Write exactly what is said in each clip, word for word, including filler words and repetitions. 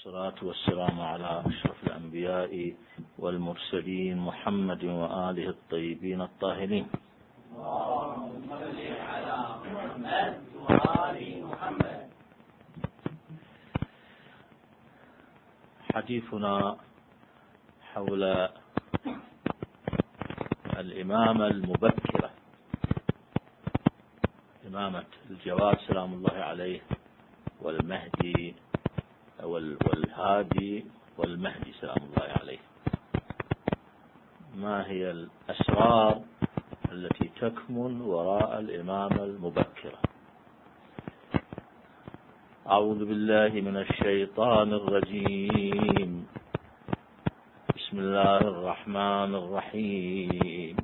والصلاة والسلام على أشرف الأنبياء والمرسلين محمد وآله الطيبين الطاهرين. اللهم صل على محمد وآل محمد. حديثنا حول الإمامة المبكرة، إمامة الجواد سلام الله عليه، والمهدي والهادي والمهدي سلام الله عليه. ما هي الأسرار التي تكمن وراء الإمامة المبكرة؟ أعوذ بالله من الشيطان الرجيم. بسم الله الرحمن الرحيم.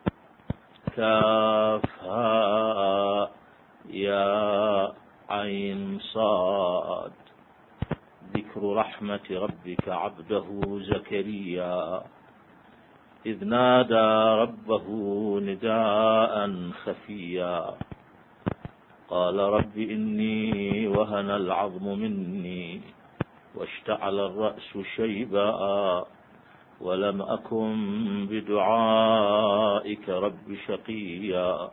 كافها يا عين صاد. ذكر رحمة ربك عبده زكريا إذ نادى ربه نداء خفيا قال رب إني وهن العظم مني واشتعل الرأس شيبا ولم أكن بدعائك رب شقيا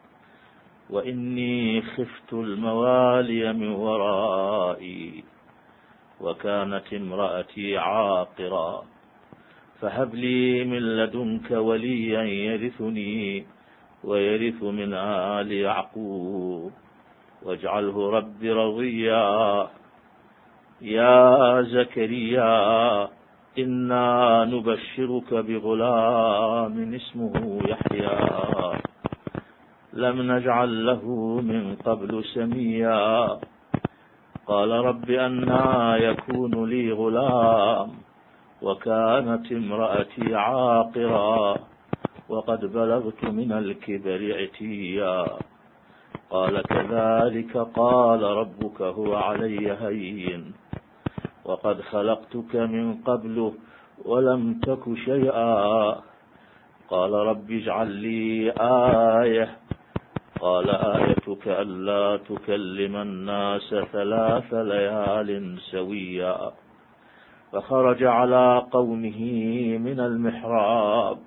وإني خفت الموالي من ورائي وكانت امرأتي عاقرا فهب لي من لدنك وليا يرثني ويرث من آل يعقوب واجعله رب رضيا. يا زكريا إنا نبشرك بغلام اسمه يحيى لم نجعل له من قبل سميا قال رب أنى يكون لي غلام وكانت امرأتي عاقرا وقد بلغت من الكبر عتيا قال كذلك قال ربك هو علي هين وقد خلقتك من قبل ولم تك شيئا قال رب اجعل لي آية قال آيتك ألا تكلم الناس ثلاث ليال سويا فخرج على قومه من المحراب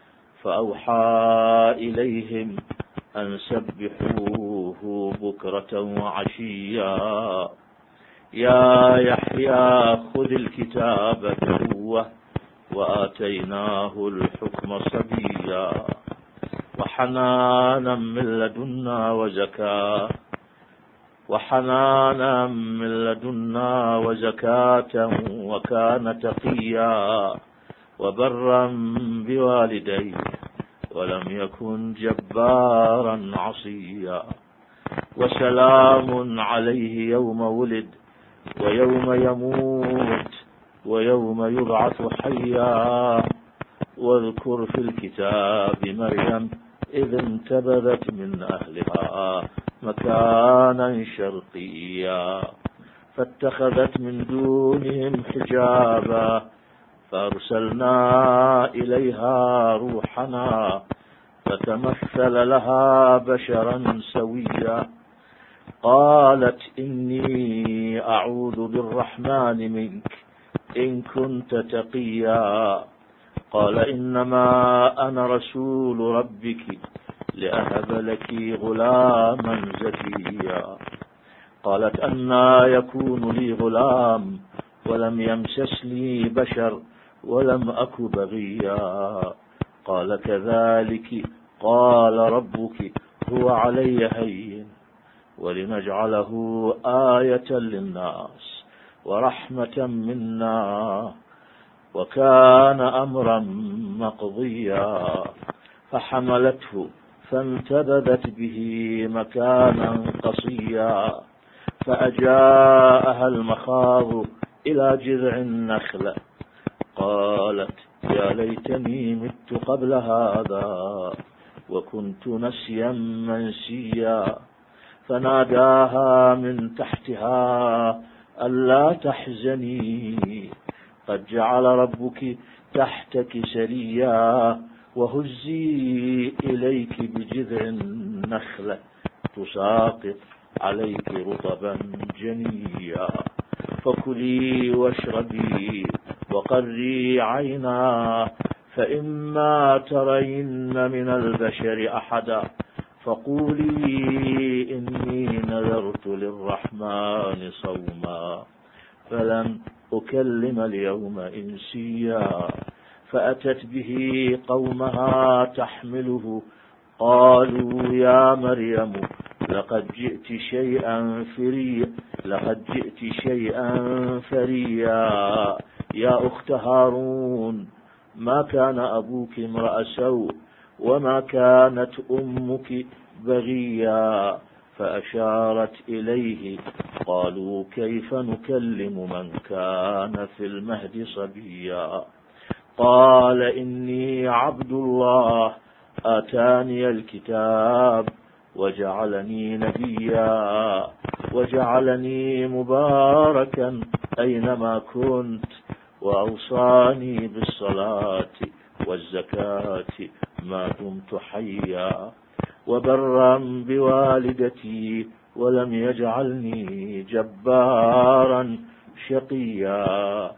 فأوحى إليهم أن سبحوه بكرة وعشيا يا يحيى خذ الكتاب بقوة وآتيناه الحكم صبيا وحنانا من لدنا وزكاة وحنانا من لدنا وزكاة وكان تقيا وبرا بوالديه ولم يكن جبارا عصيا وسلام عليه يوم ولد ويوم يموت ويوم يبعث حيا واذكر في الكتاب مريم إذ انتبذت من أهلها مكانا شرقيا فاتخذت من دونهم حجابا فأرسلنا إليها روحنا فتمثل لها بشرا سويا قالت إني أعوذ بالرحمن منك إن كنت تقيا قال إنما أنا رسول ربك لأهب لك غلاما زكيا قالت أنى يكون لي غلام ولم يمسسني بشر ولم أك بغيا قال كذلك قال ربك هو علي هين ولنجعله آية للناس ورحمة منا وكان أمرا مقضيا فحملته فانتبذت به مكانا قصيا فأجاءها المخاض إلى جذع النخلة قالت يا ليتني مت قبل هذا وكنت نسيا منسيا فناداها من تحتها ألا تحزني قد جعل ربك تحتك سريا وهزي إليك بجذع النخلة تساقط عليك رطبا جنيا فكلي واشربي وقري عينا، فإما ترين من البشر أحدا فقولي إني نذرت للرحمن صوما فلن أكلم اليوم إنسيا. فأتت به قومها تحمله قالوا يا مريم لقد جئت شيئا فريا لقد جئت شيئا فريا يا أخت هارون ما كان أبوك امرأ سوء وما كانت أمك بغيا. فأشارت إليه قالوا كيف نكلم من كان في المهد صبيا. قال إني عبد الله آتاني الكتاب وجعلني نبيا وجعلني مباركا أينما كنت وأوصاني بالصلاة والزكاة ما دمت حيا وبرا بوالدتي ولم يجعلني جبارا شقيا.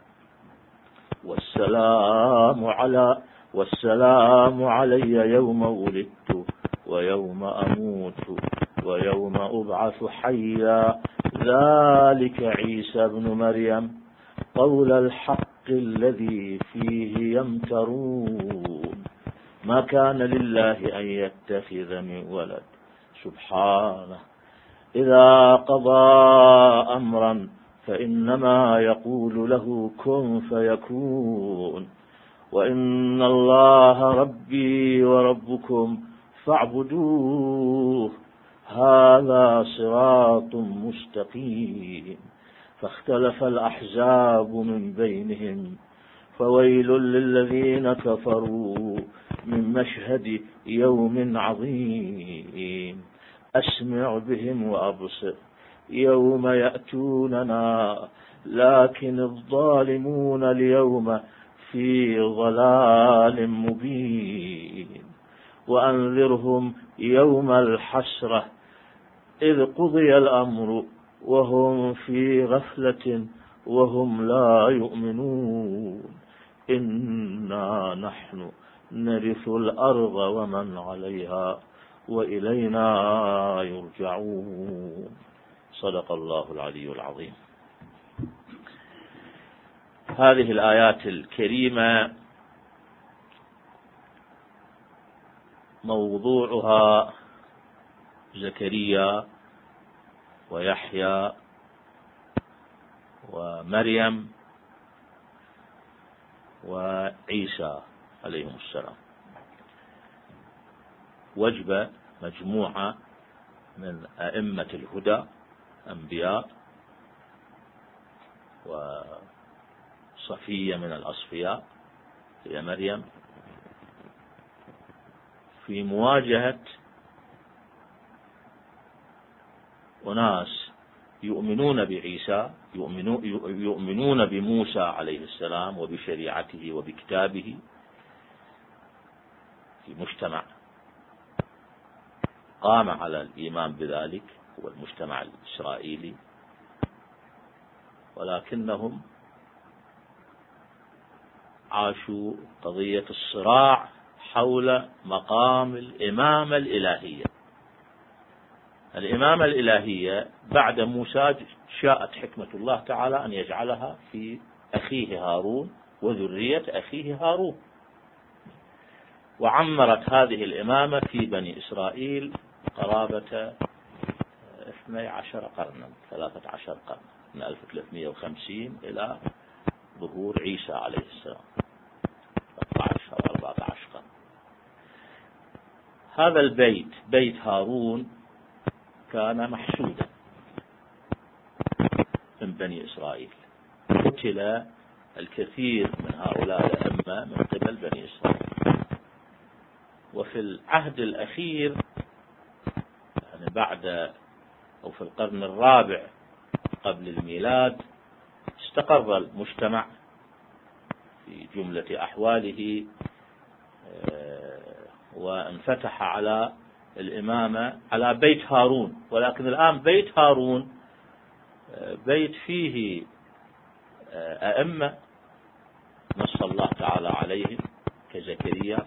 والسلام على والسلام علي يوم ولدت ويوم أموت ويوم أبعث حيا. ذلك عيسى ابن مريم قول الحق الذي فيه يمترون. ما كان لله أن يتخذ من ولد سبحانه إذا قضى أمرا فإنما يقول له كن فيكون. وإن الله ربي وربكم فاعبدوه هذا صراط مستقيم. فاختلف الأحزاب من بينهم فويل للذين كفروا من مشهد يوم عظيم. أسمع بهم وأبصر يوم يأتوننا لكن الظالمون اليوم في ضلال مبين. وأنذرهم يوم الحسرة إذ قضي الأمر وهم في غفلة وهم لا يؤمنون. إنا نحن نرث الأرض ومن عليها وإلينا يرجعون. صدق الله العلي العظيم. هذه الآيات الكريمة موضوعها زكريا ويحيى ومريم وعيسى عليهم السلام. وجبة مجموعة من أئمة الهدى أنبياء وصفية من الأصفياء هي مريم في مواجهة أناس يؤمنون بعيسى يؤمنون بموسى عليه السلام وبشريعته وبكتابه في مجتمع قام على الإيمان بذلك هو المجتمع الإسرائيلي، ولكنهم عاشوا قضية الصراع حول مقام الإمامة الإلهية. الإمامة الإلهية بعد موسى شاءت حكمة الله تعالى أن يجعلها في أخيه هارون وذرية أخيه هارون، وعمرت هذه الإمامة في بني إسرائيل قرابة اثني عشر قرنا ثلاثة عشر قرن من ألف وثلاثمئة وخمسين إلى ظهور عيسى عليه السلام ثلاثة عشر أو أربعة عشر قرن. هذا البيت بيت هارون كان محسودا من بني إسرائيل، قتل الكثير من هؤلاء الأئمة من قبل بني إسرائيل. وفي العهد الأخير يعني بعد أو في القرن الرابع قبل الميلاد استقر المجتمع في جملة أحواله وانفتح على الإمامة على بيت هارون. ولكن الآن بيت هارون بيت فيه أئمة نص الله تعالى عليهم كزكريا،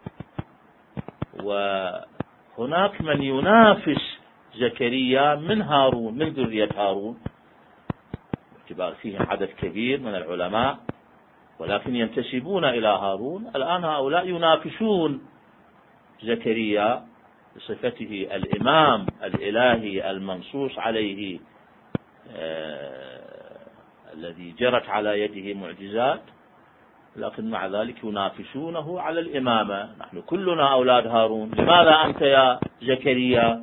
وهناك من ينافس زكريا من هارون من ذرية هارون، باعتبار فيهم عدد كبير من العلماء ولكن ينتسبون إلى هارون. الآن هؤلاء ينافسون زكريا بصفته الإمام الإلهي المنصوص عليه آه الذي جرت على يده معجزات، لكن مع ذلك ينافسونه على الإمامة. نحن كلنا أولاد هارون، لماذا أنت يا زكريا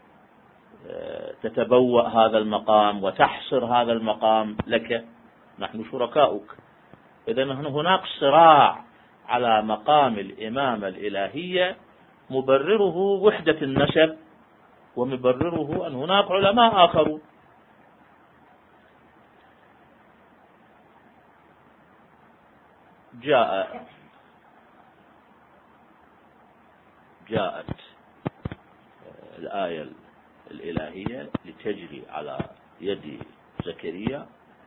تتبوأ هذا المقام وتحصر هذا المقام لك؟ نحن شركاؤك. إذن هناك صراع على مقام الإمامة الإلهية مبرره وحدة النسب، ومبرره أن هناك علماء آخرون. جاء جاءت الآية الإلهية لتجري على يد زكريا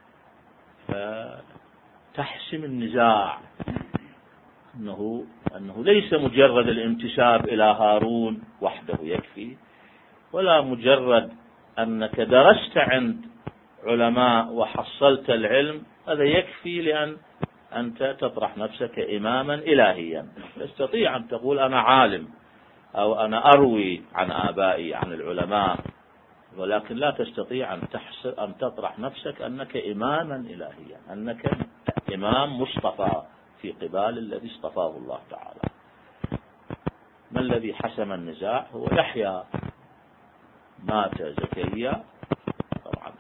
فتحسم النزاع، أنه أنه ليس مجرد الانتساب إلى هارون وحده يكفي، ولا مجرد أنك درست عند علماء وحصلت العلم هذا يكفي لأن أنت تطرح نفسك إماما إلهيا. تستطيع أن تقول أنا عالم أو أنا أروي عن آبائي عن العلماء، ولكن لا تستطيع أن تحصل أن تطرح نفسك أنك إماما إلهيا، أنك إمام مصطفى في قبال الذي اصطفاه الله تعالى. ما الذي حسم النزاع؟ هو يحيى. مات زكريا طبعا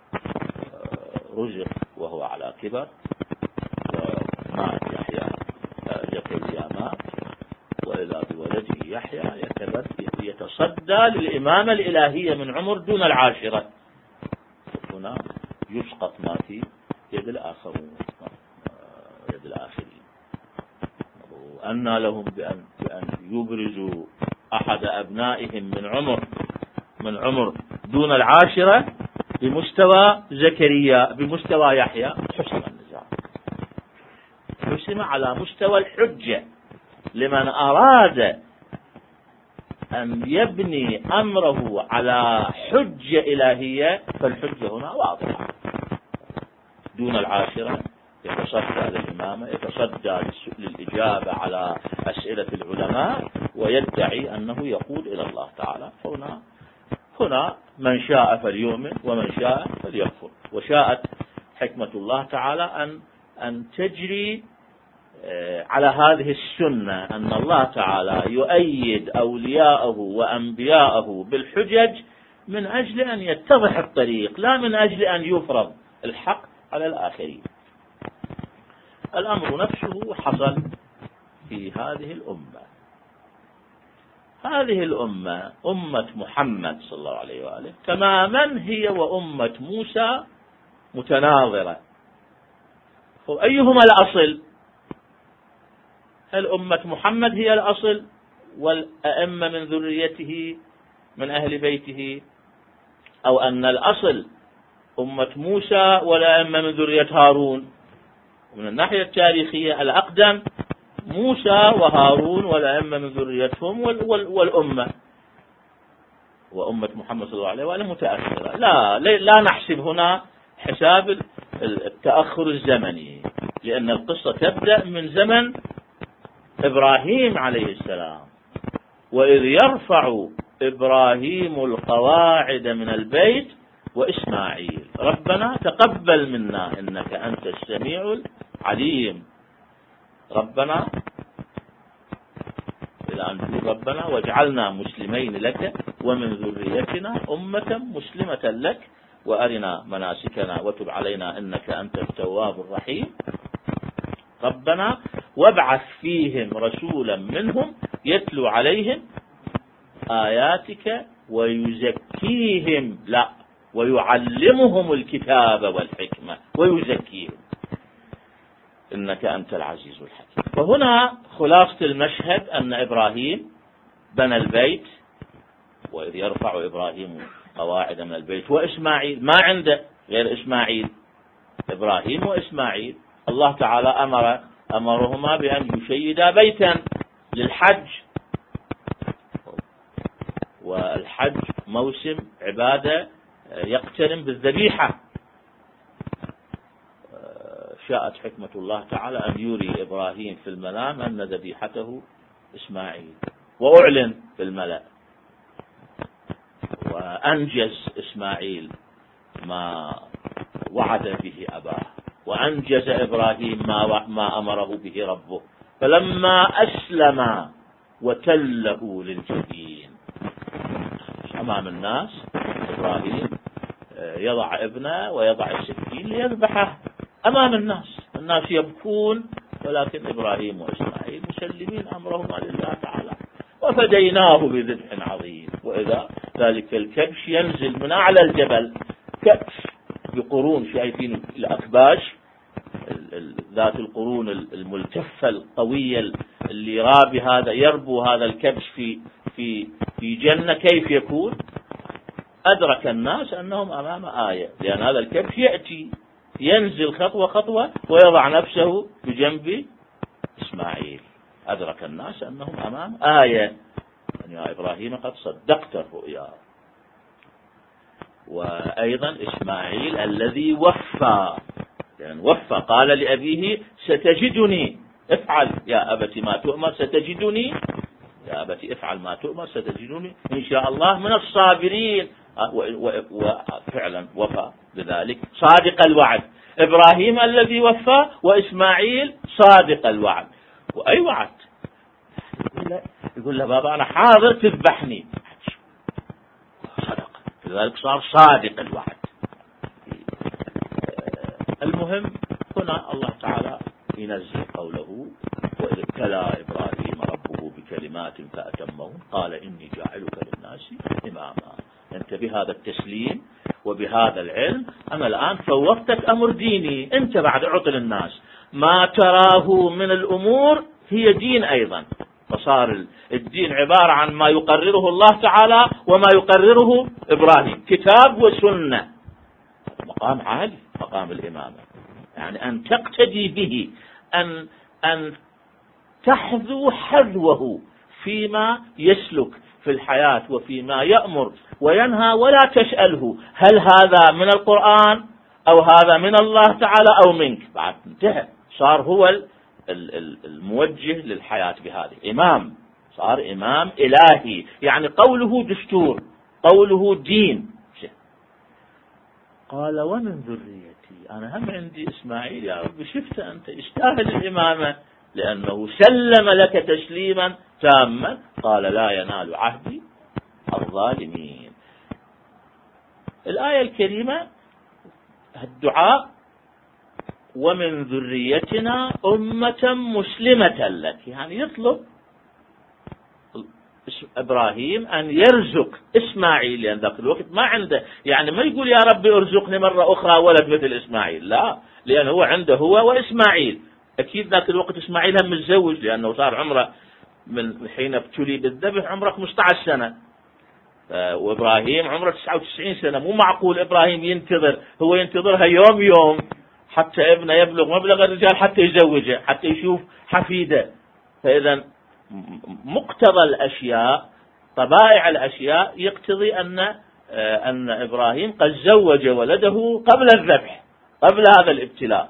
رزق وهو على كبر، ومات يحيى زكريا مات، وإذا بولده يحيى يتصدى للإمامة الإلهية من عمر دون العاشرة. هنا يسقط ما في يد الآخرين يد الآخرين. وأن لهم بأن, بأن يبرزوا أحد أبنائهم من عمر من عمر دون العاشرة بمستوى زكريا بمستوى يحيى. حسم النزاع، حسم على مستوى الحجة لمن أراد أن يبني أمره على حجة إلهية، فالحجة هنا واضحة. دون العاشرة يتصدى للإمامة، يتصدى للإجابة على أسئلة العلماء، ويدعي أنه يقود إلى الله تعالى. هنا هنا من شاء فليؤمن ومن شاء فليكفر. وشاءت حكمة الله تعالى أن أن تجري على هذه السنة، أن الله تعالى يؤيد أولياءه وأنبياءه بالحجج من أجل أن يتضح الطريق، لا من أجل أن يفرض الحق على الآخرين. الأمر نفسه حصل في هذه الأمة. هذه الأمة أمة محمد صلى الله عليه وآله تماما هي وأمة موسى متناظرة. أيهما الأصل؟ هل أمة محمد هي الأصل والأئمة من ذريته من أهل بيته، أو أن الأصل أمة موسى والأئمة من ذرية هارون؟ ومن الناحية التاريخية الأقدم موسى وهارون والأئمة من ذريتهم والأمة، وأمة محمد صلى الله عليه وآله متأخرة. لا لا نحسب هنا حساب التأخر الزمني، لأن القصة تبدأ من زمن إبراهيم عليه السلام. وإذ يرفع إبراهيم القواعد من البيت وإسماعيل ربنا تقبل منا إنك أنت السميع العليم. ربنا إلى أن تقول ربنا واجعلنا مسلمين لك ومن ذريتنا أمة مسلمة لك وأرنا مناسكنا وتب علينا إنك أنت التواب الرحيم. ربنا وابعث فيهم رسولا منهم يتلو عليهم آياتك ويزكيهم، لا ويعلمهم الكتاب والحكمة ويزكيهم إنك أنت العزيز الحكيم. فهنا خلاصة المشهد أن إبراهيم بنى البيت، وإذ يرفع إبراهيم قواعد من البيت، وإسماعيل ما عنده غير إسماعيل، إبراهيم وإسماعيل الله تعالى أمر أمرهما بأن يشيدا بيتا للحج، والحج موسم عبادة يقترن بالذبيحة. شاءت حكمة الله تعالى أن يري إبراهيم في المنام أن ذبيحته إسماعيل، وأعلن في الملأ، وأنجز إسماعيل ما وعد به أباه، وأنجز إبراهيم ما, ما أمره به ربه. فلما أسلم وتله للجبين أمام الناس، إبراهيم يضع ابنه ويضع السكين ليذبحه أمام الناس، الناس يبكون، ولكن إبراهيم وإسماعيل مسلمين أمرهما لله تعالى. وفديناه بذبح عظيم. وإذا ذلك الكبش ينزل من أعلى الجبل، كبش بقرون، شايفين الأكباش ذات القرون الملتفة القوية اللي رابي هذا يربو هذا الكبش في في في جنة، كيف يكون؟ أدرك الناس أنهم أمام آية، لأن هذا الكبش يأتي ينزل خطوة خطوة ويضع نفسه بجنب إسماعيل. أدرك الناس أنهم أمام آية، يا إبراهيم قد صدقت الرؤيا. وأيضا إسماعيل الذي وفى، يعني وفى، قال لأبيه ستجدني، افعل يا أبت ما تؤمر، ستجدني يا أبت افعل ما تؤمر ستجدني إن شاء الله من الصابرين. وفعلا وفى بذلك، صادق الوعد. إبراهيم الذي وفى، وإسماعيل صادق الوعد. وأي وعد؟ يقول له بابا أنا حاضر تذبحني، صدق، لذلك صار صادق الوعد. المهم هنا الله تعالى ينزل قوله وإذ ابتلى إبراهيم ربه بكلمات فأتمهن قال إني جاعلك للناس إماما. أنت بهذا التسليم وبهذا العلم أنا الآن فوضتك أمر ديني، أنت بعد عطل الناس ما تراه من الأمور هي دين أيضا. فصار الدين عبارة عن ما يقرره الله تعالى وما يقرره إبراهيم، كتاب وسنة. مقام عالي، مقام الإمامة، يعني أن تقتدي به، أن أن تحذو حذوه فيما يسلك في الحياة وفيما يأمر وينهى، ولا تسأله هل هذا من القرآن أو هذا من الله تعالى أو منك. بعد انتهى، صار هو الموجه للحياة بهذه، إمام، صار إمام إلهي، يعني قوله دستور، قوله دين. قال ومن ذريتي، أنا هم عندي إسماعيل يا رب، شفت أنت يستاهل الإمامة لأنه سلم لك تسليما تاما. قال لا ينال عهدي الظالمين. الآية الكريمة الدعاء ومن ذريتنا أمة مسلمة لك، يعني يطلب إبراهيم أن يرزق إسماعيل، لأن ذاك الوقت ما عنده، يعني ما يقول يا ربي ارزقني مرة أخرى ولد مثل إسماعيل، لا، لأن هو عنده هو وإسماعيل. أكيد ذاك الوقت إسماعيل هم متزوج، لأنه صار عمره من حين ابتلي بالذبح عمره خمسة عشر سنة، وإبراهيم عمره تسعة وتسعين سنة. مو معقول إبراهيم ينتظر، هو ينتظرها يوم يوم حتى ابنه يبلغ مبلغ الرجال حتى يزوجه، حتى يشوف حفيده. فإذا مقتضى الأشياء، طبائع الأشياء يقتضي أن أن إبراهيم قد زوج ولده قبل الذبح، قبل هذا الابتلاء.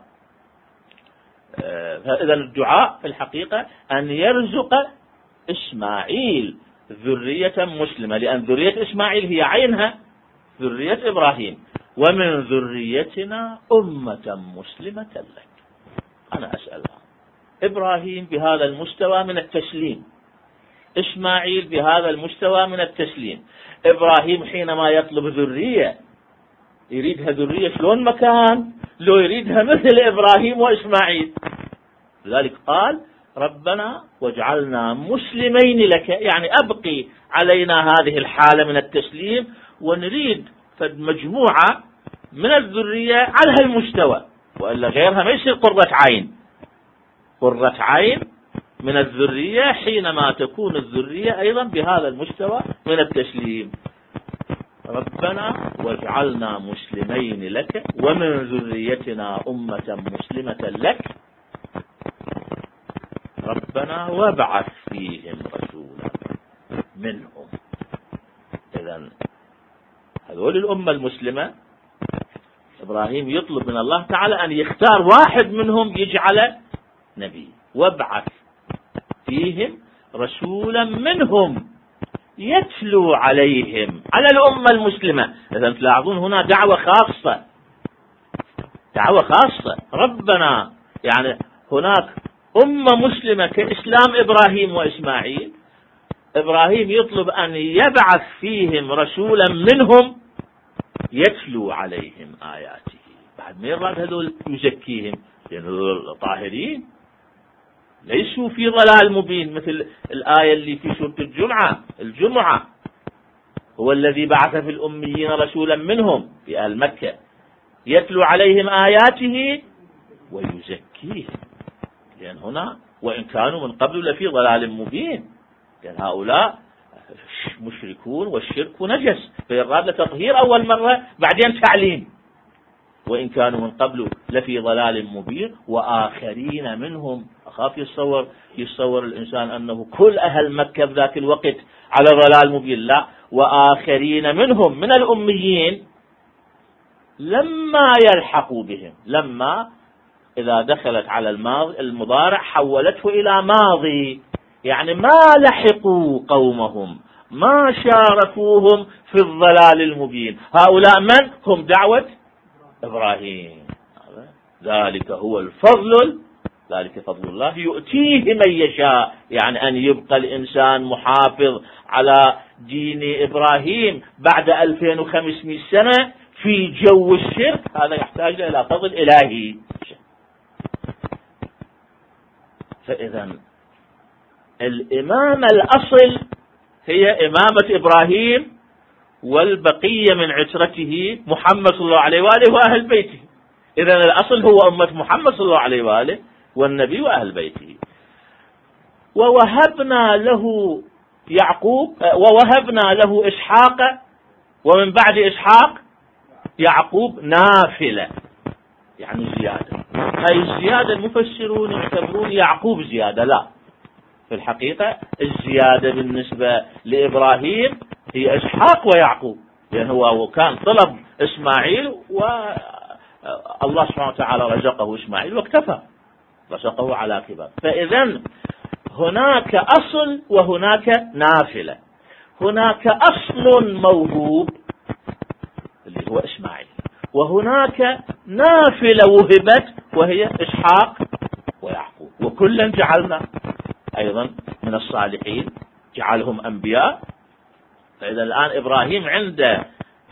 فإذا الدعاء في الحقيقة أن يرزق إسماعيل ذرية مسلمة، لأن ذرية إسماعيل هي عينها ذرية إبراهيم. ومن ذريتنا أمة مسلمة لك. أنا أسألها، إبراهيم بهذا المستوى من التسليم، إسماعيل بهذا المستوى من التسليم. إبراهيم حينما يطلب ذرية يريدها ذرية شلون مكان، لو يريدها مثل إبراهيم وإسماعيل. لذلك قال ربنا واجعلنا مسلمين لك، يعني أبقي علينا هذه الحالة من التسليم، ونريد مجموعة من الذرية على هالمستوى، وإلا غيرها ما يصير قرة عين. قرة عين من الذرية حينما تكون الذرية أيضا بهذا المستوى من التسليم. ربنا واجعلنا مسلمين لك ومن ذريتنا أمة مسلمة لك ربنا وابعث فيهم رسولا منهم. إذن هذول الأمة المسلمة إبراهيم يطلب من الله تعالى أن يختار واحد منهم يجعل نبي، وابعث فيهم رسولا منهم يتلو عليهم، على الأمة المسلمة. إذن تلاحظون هنا دعوة خاصة، دعوة خاصة. ربنا يعني هناك أمة مسلمة كإسلام إبراهيم وإسماعيل، إبراهيم يطلب أن يبعث فيهم رسولا منهم يتلو عليهم آياته. بعد ما يراد هذول يزكيهم، لأن هذول طاهرين ليسوا في ضلال مبين، مثل الآية اللي في سورة الجمعة الجمعة هو الذي بعث في الأميين رسولا منهم في أهل مكة يتلو عليهم آياته ويزكيهم. لأن هنا وإن كانوا من قبل لفي ضلال مبين، لأن هؤلاء مشركون والشرك نجس، فيراد لتطهير أول مرة بعدين تعليم. وإن كانوا من قبل لفي ضلال مبين وآخرين منهم. أخاف يتصور يتصور الإنسان أنه كل أهل مكة بذاك الوقت على ضلال مبين، لا، وآخرين منهم من الأميين لما يلحقوا بهم. لما إذا دخلت على الماضي المضارع حولته إلى ماضي، يعني ما لحقوا قومهم، ما شاركوهم في الضلال المبين. هؤلاء من هم؟ دعوة إبراهيم. ذلك هو الفضل، ذلك فضل الله يؤتيه من يشاء. يعني أن يبقى الإنسان محافظ على دين إبراهيم بعد ألفين وخمسمائة سنة في جو الشرك، هذا يحتاج إلى فضل إلهي. فإذا الإمامة الأصل هي إمامة إبراهيم، والبقية من عترته محمد صلى الله عليه وآله وأهل بيته. إذا الأصل هو أمة محمد صلى الله عليه وآله والنبي وأهل بيته. ووهبنا له يعقوب ووهبنا له إسحاق ومن بعد إسحاق يعقوب نافلة، يعني زيادة. هاي الزيادة المفسرون يعتبرون يعقوب زيادة، لا، في الحقيقة الزيادة بالنسبة لإبراهيم هي إسحاق ويعقوب، لأن هو كان طلب إسماعيل والله سبحانه وتعالى رزقه إسماعيل واكتفى، رزقه على كبر. فإذا هناك أصل وهناك نافلة. هناك أصل موهوب اللي هو إسماعيل، وهناك نافلة وهبت وهي إسحاق ويعقوب، وكلا جعلنا أيضا من الصالحين، جعلهم أنبياء. فإذا الآن إبراهيم عنده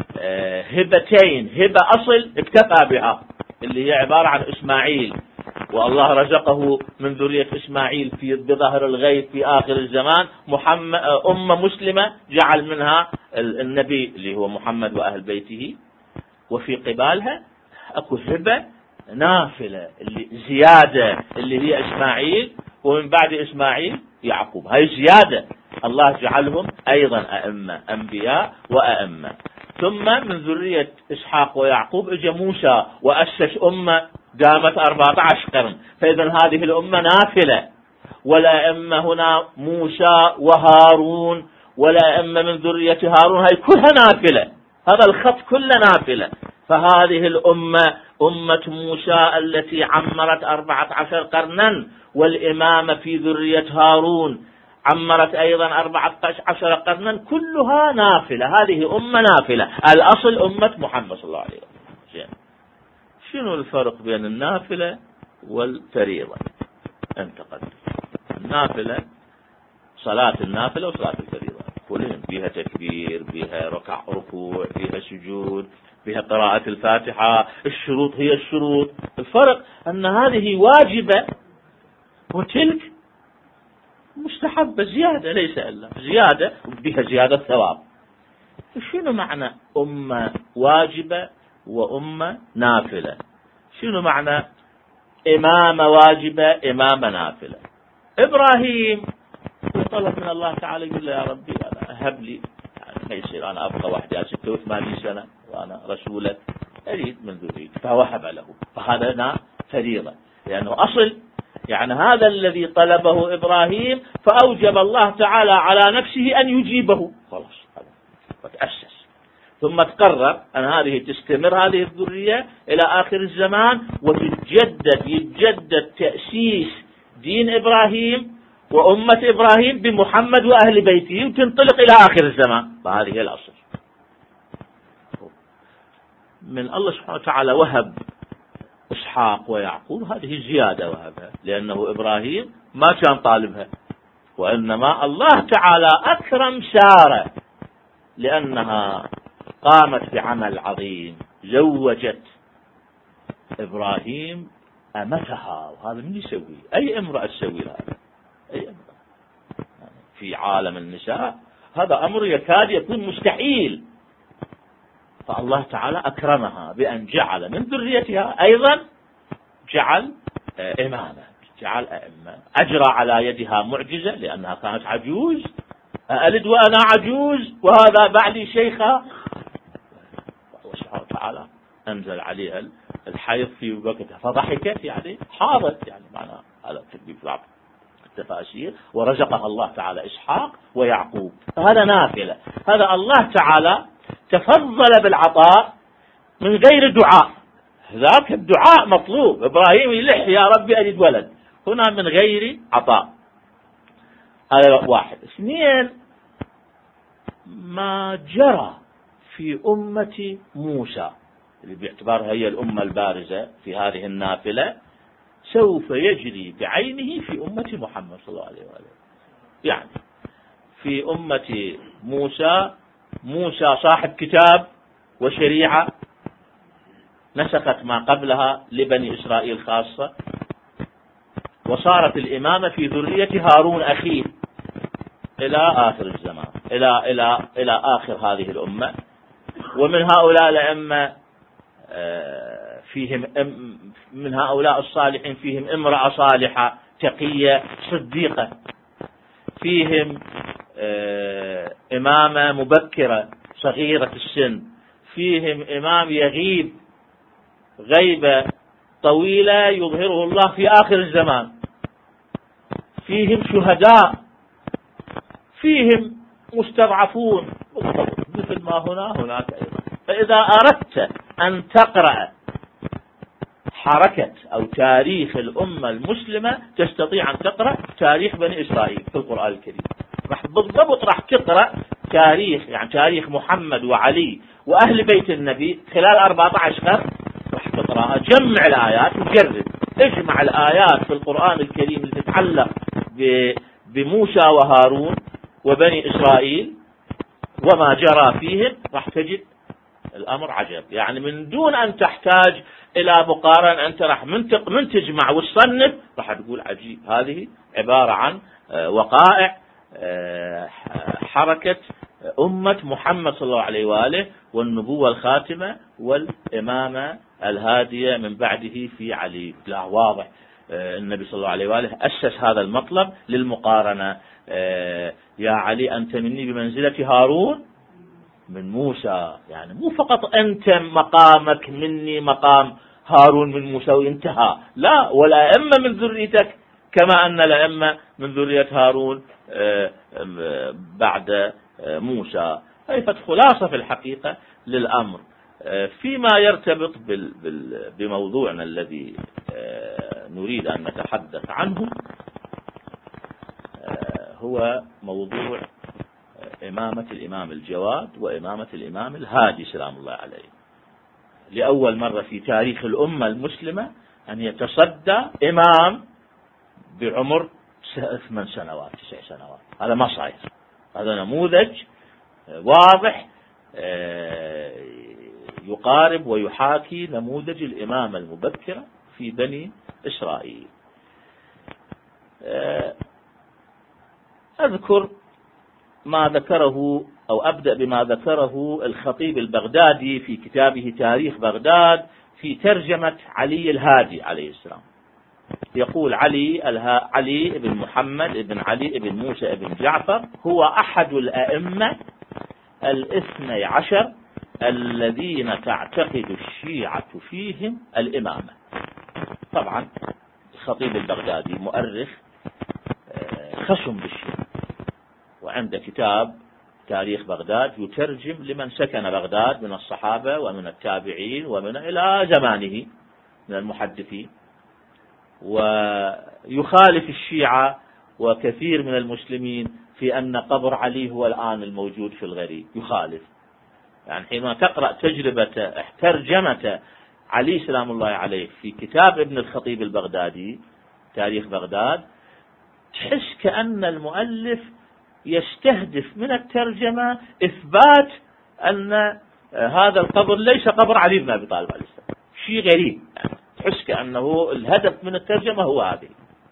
هبتين، هبة أصل اكتفى بها اللي هي عبارة عن إسماعيل، والله رزقه من ذرية إسماعيل في بظهر الغيب في آخر الزمان محمد أمة مسلمة جعل منها النبي اللي هو محمد وأهل بيته. وفي قبالها أكو هبة نافلة اللي زيادة اللي هي إسماعيل، ومن بعد إسماعيل يعقوب. هاي زيادة، الله جعلهم أيضا أئمة، أنبياء وأئمة. ثم من ذرية إسحاق ويعقوب اجى موسى وأسس أمة قامت أربعة عشر قرن. فإذا هذه الأمة نافلة، والأئمة هنا موسى وهارون، والأئمة من ذرية هارون، هاي كلها نافلة، هذا الخط كله نافلة. فهذه الأمة أمة موسى التي عمرت أربعة عشر قرنا، والإمامة في ذرية هارون عمرت أيضا أربعة عشر قرنا، كلها نافلة. هذه أمة نافلة. الأصل أمة محمد صلى الله عليه وسلم. شنو الفرق بين النافلة والفريضة؟ أنت قد النافلة صلاة النافلة وصلاة الفريضة كلهم فيها تكبير، فيها ركع ركوع، فيها سجود، فيها قراءة الفاتحة، الشروط هي الشروط. الفرق أن هذه واجبة وتلك مستحبة زيادة، ليس إلا زيادة بها زيادة ثواب. شنو معنى أمة واجبة وأمة نافلة؟ شنو معنى إمامة واجبة إمامة نافلة؟ إبراهيم طلب من الله تعالى يقول له يا ربي هب لي ما يصير أنا أبقى وحدي ستة وثمانين سنة وأنا رسولة، أريد من ذريتي، فوهب له. فهذا هنا فريضة، لأنه أصل يعني هذا الذي طلبه إبراهيم، فأوجب الله تعالى على نفسه أن يجيبه، خلاص وتأسس. ثم تقرر أن هذه تستمر هذه الذرية إلى آخر الزمان، وتتجدد يتجدد تأسيس دين إبراهيم وأمة إبراهيم بمحمد وأهل بيته، وتنطلق إلى آخر الزمان. فهذه هي الأصل. من الله سبحانه وتعالى وهب إسحاق ويعقوب، هذه زيادة وهبها، لأنه إبراهيم ما كان طالبها، وإنما الله تعالى أكرم سارة لأنها قامت بعمل عظيم، زوجت إبراهيم أمتها. وهذا من يسوي؟ أي امرأة تسوي هذا؟ أي امرأة في عالم النساء هذا أمر يكاد يكون مستحيل. فالله تعالى أكرمها بأن جعل من ذريتها أيضا جعل إمامة، جعل أئمة، أجرى على يدها معجزة لأنها كانت عجوز، ألد وأنا عجوز وهذا بعدي شيخة. وسبحانه وتعالى أنزل عليها الحيض في وقتها فضحكت، يعني حاضت، يعني معنى هذا في بعض التفاسير، ورزقها الله تعالى إسحاق ويعقوب. فهذا نافلة. هذا الله تعالى تفضل بالعطاء من غير دعاء، ذاك الدعاء مطلوب، إبراهيم يلح يا ربي أريد ولد، هنا من غير عطاء. هذا واحد. اثنين، ما جرى في أمة موسى اللي باعتبارها هي الأمة البارزة في هذه النافلة سوف يجري بعينه في أمة محمد صلى الله عليه وآله. يعني في أمة موسى، موسى صاحب كتاب وشريعة نسخت ما قبلها لبني إسرائيل خاصة، وصارت الإمامة في ذرية هارون أخيه إلى آخر الزمان، إلى إلى إلى آخر هذه الأمة. ومن هؤلاء الأئمة فيهم من هؤلاء الصالحين فيهم امرأة صالحة تقية صديقة، فيهم إمامة مبكرة صغيرة السن، فيهم إمام يغيب غيبة طويلة يظهره الله في آخر الزمان، فيهم شهداء، فيهم مستضعفون، مثل ما هنا هناك أيضا. فإذا أردت أن تقرأ حركة أو تاريخ الأمة المسلمة تستطيع أن تقرأ تاريخ بني إسرائيل في القرآن الكريم، راح بالضبط راح تقرأ تاريخ يعني تاريخ محمد وعلي وأهل بيت النبي خلال أربعة عشر قرن. راح تقرأ، جمع الآيات وجرب، اجمع الآيات في القرآن الكريم اللي تتعلق بموسى وهارون وبني إسرائيل وما جرى فيهم، راح تجد الأمر عجب. يعني من دون أن تحتاج إلى مقارنة، أنت راح منطق من تجمع والصنف راح تقول عجيب. هذه عبارة عن وقائع حركة أمة محمد صلى الله عليه وآله والنبوة الخاتمة والإمامة الهادية من بعده في علي. لا واضح النبي صلى الله عليه وآله أسس هذا المطلب للمقارنة. يا علي أنت مني بمنزلة هارون من موسى، يعني مو فقط أنت مقامك مني مقام هارون من موسى وانتهى، لا، والأئمة من ذريتك كما أن الأئمة من ذرية هارون بعد موسى. هي خلاصة في الحقيقة للأمر. فيما يرتبط بموضوعنا الذي نريد أن نتحدث عنه هو موضوع إمامة الإمام الجواد وإمامة الإمام الهادي سلام الله عليه. لأول مرة في تاريخ الأمة المسلمة أن يتصدى إمام بعمر ثمان سنوات تسع سنوات، هذا ما صاير. هذا نموذج واضح يقارب ويحاكي نموذج الإمامة المبكرة في بني إسرائيل. أذكر ما ذكره أو أبدأ بما ذكره الخطيب البغدادي في كتابه تاريخ بغداد في ترجمة علي الهادي عليه السلام. يقول علي الها علي بن محمد بن علي بن موسى بن جعفر هو أحد الأئمة الاثني عشر الذين تعتقد الشيعة فيهم الإمامة. طبعا الخطيب البغدادي مؤرخ خشم بالشيعة، وعنده كتاب تاريخ بغداد يترجم لمن سكن بغداد من الصحابة ومن التابعين ومن إلى زمانه من المحدثين، ويخالف الشيعة وكثير من المسلمين في أن قبر علي هو الآن الموجود في الغريب، يخالف. يعني حينما تقرأ تجربة ترجمة علي سلام الله عليه في كتاب ابن الخطيب البغدادي تاريخ بغداد، تحس كأن المؤلف يستهدف من الترجمة إثبات أن هذا القبر ليس قبر علي بن أبي طالب عليه السلام. شيء غريب، يعني تحس كأنه الهدف من الترجمة هو هذه.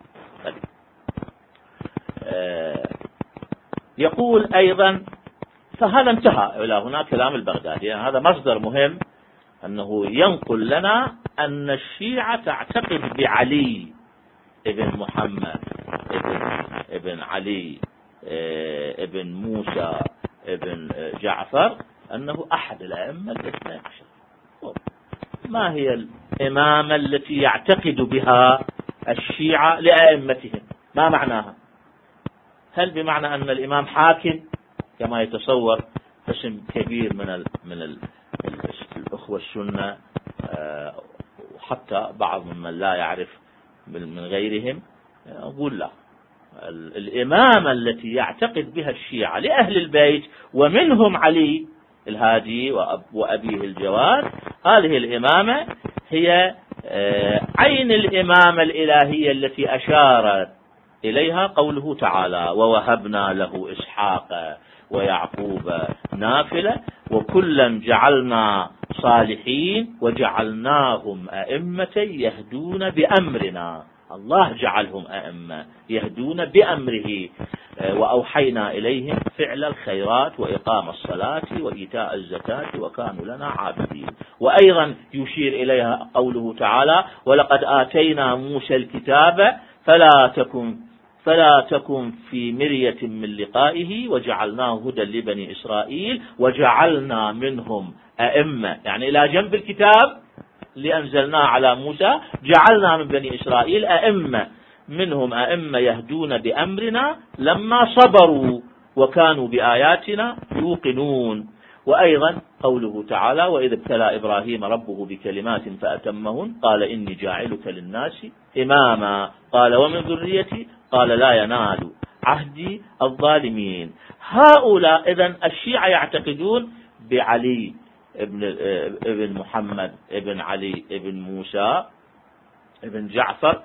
يقول أيضا، فهذا انتهى إلى هنا كلام البغدادي، يعني هذا مصدر مهم أنه ينقل لنا أن الشيعة تعتقد بعلي ابن محمد ابن, ابن علي ابن موسى ابن جعفر أنه أحد الأئمة الاثني عشر. ما هي الإمامة التي يعتقد بها الشيعة لأئمتهم؟ ما معناها؟ هل بمعنى أن الإمام حاكم كما يتصور قسم كبير من ال من ال الأخوة السنة وحتى بعض ممن لا يعرف من غيرهم؟ أقول لا، الإمامة التي يعتقد بها الشيعة لأهل البيت ومنهم علي الهادي وأبيه الجواد، هذه الإمامة هي عين الإمامة الإلهية التي أشارت إليها قوله تعالى: ووهبنا له إسحاق ويعقوب نافلة وكلا جعلنا صالحين وجعلناهم أئمة يهدون بأمرنا. الله جعلهم أئمة يهدون بأمره، وأوحينا إليهم فعل الخيرات وإقام الصلاة وإيتاء الزكاة وكانوا لنا عابدين. وأيضا يشير إليها قوله تعالى: ولقد آتينا موسى الكتاب فلا تكن فلا تكن في مرية من لقائه وجعلناه هدى لبني إسرائيل وجعلنا منهم أئمة، يعني إلى جنب الكتاب اللي أنزلناه على موسى جعلنا من بني إسرائيل أئمة، منهم أئمة يهدون بأمرنا لما صبروا وكانوا بآياتنا يوقنون. وأيضا قوله تعالى: وإذ ابتلى إبراهيم ربه بكلمات فأتمهن قال إني جاعلك للناس إماما قال ومن ذريتي قال لا ينال عهدي الظالمين. هؤلاء إذن الشيعة يعتقدون بعلي ابن ابن محمد ابن علي ابن موسى ابن جعفر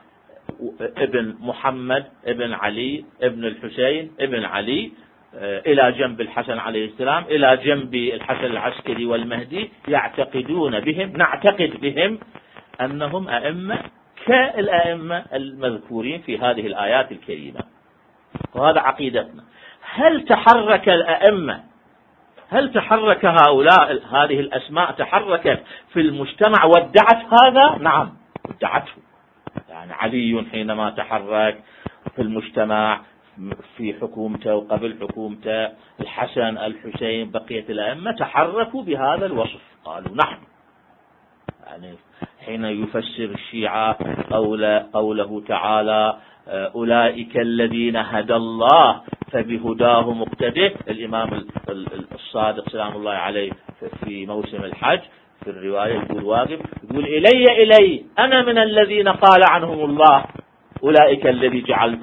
ابن محمد ابن علي ابن الحسين ابن علي إلى جنب الحسن عليه السلام، إلى جنب الحسن العسكري والمهدي، يعتقدون بهم نعتقد بهم أنهم أئمة كالأئمة المذكورين في هذه الآيات الكريمة، وهذا عقيدتنا. هل تحرك الأئمة هل تحرك هؤلاء هذه الأسماء تحركت في المجتمع وادعت هذا؟ نعم ادعته. يعني علي حينما تحرك في المجتمع في حكومته وقبل حكومته، الحسن الحسين بقية الأئمة تحركوا بهذا الوصف، قالوا نحن. يعني حين يفسر الشيعة قول قوله تعالى: أولئك الذين هدى الله فبهداه مقتده، الإمام الصادق سلام الله عليه في موسم الحج في الرواية يقول واقف يقول: إلي إلي أنا من الذين قال عنهم الله أولئك الذي جعل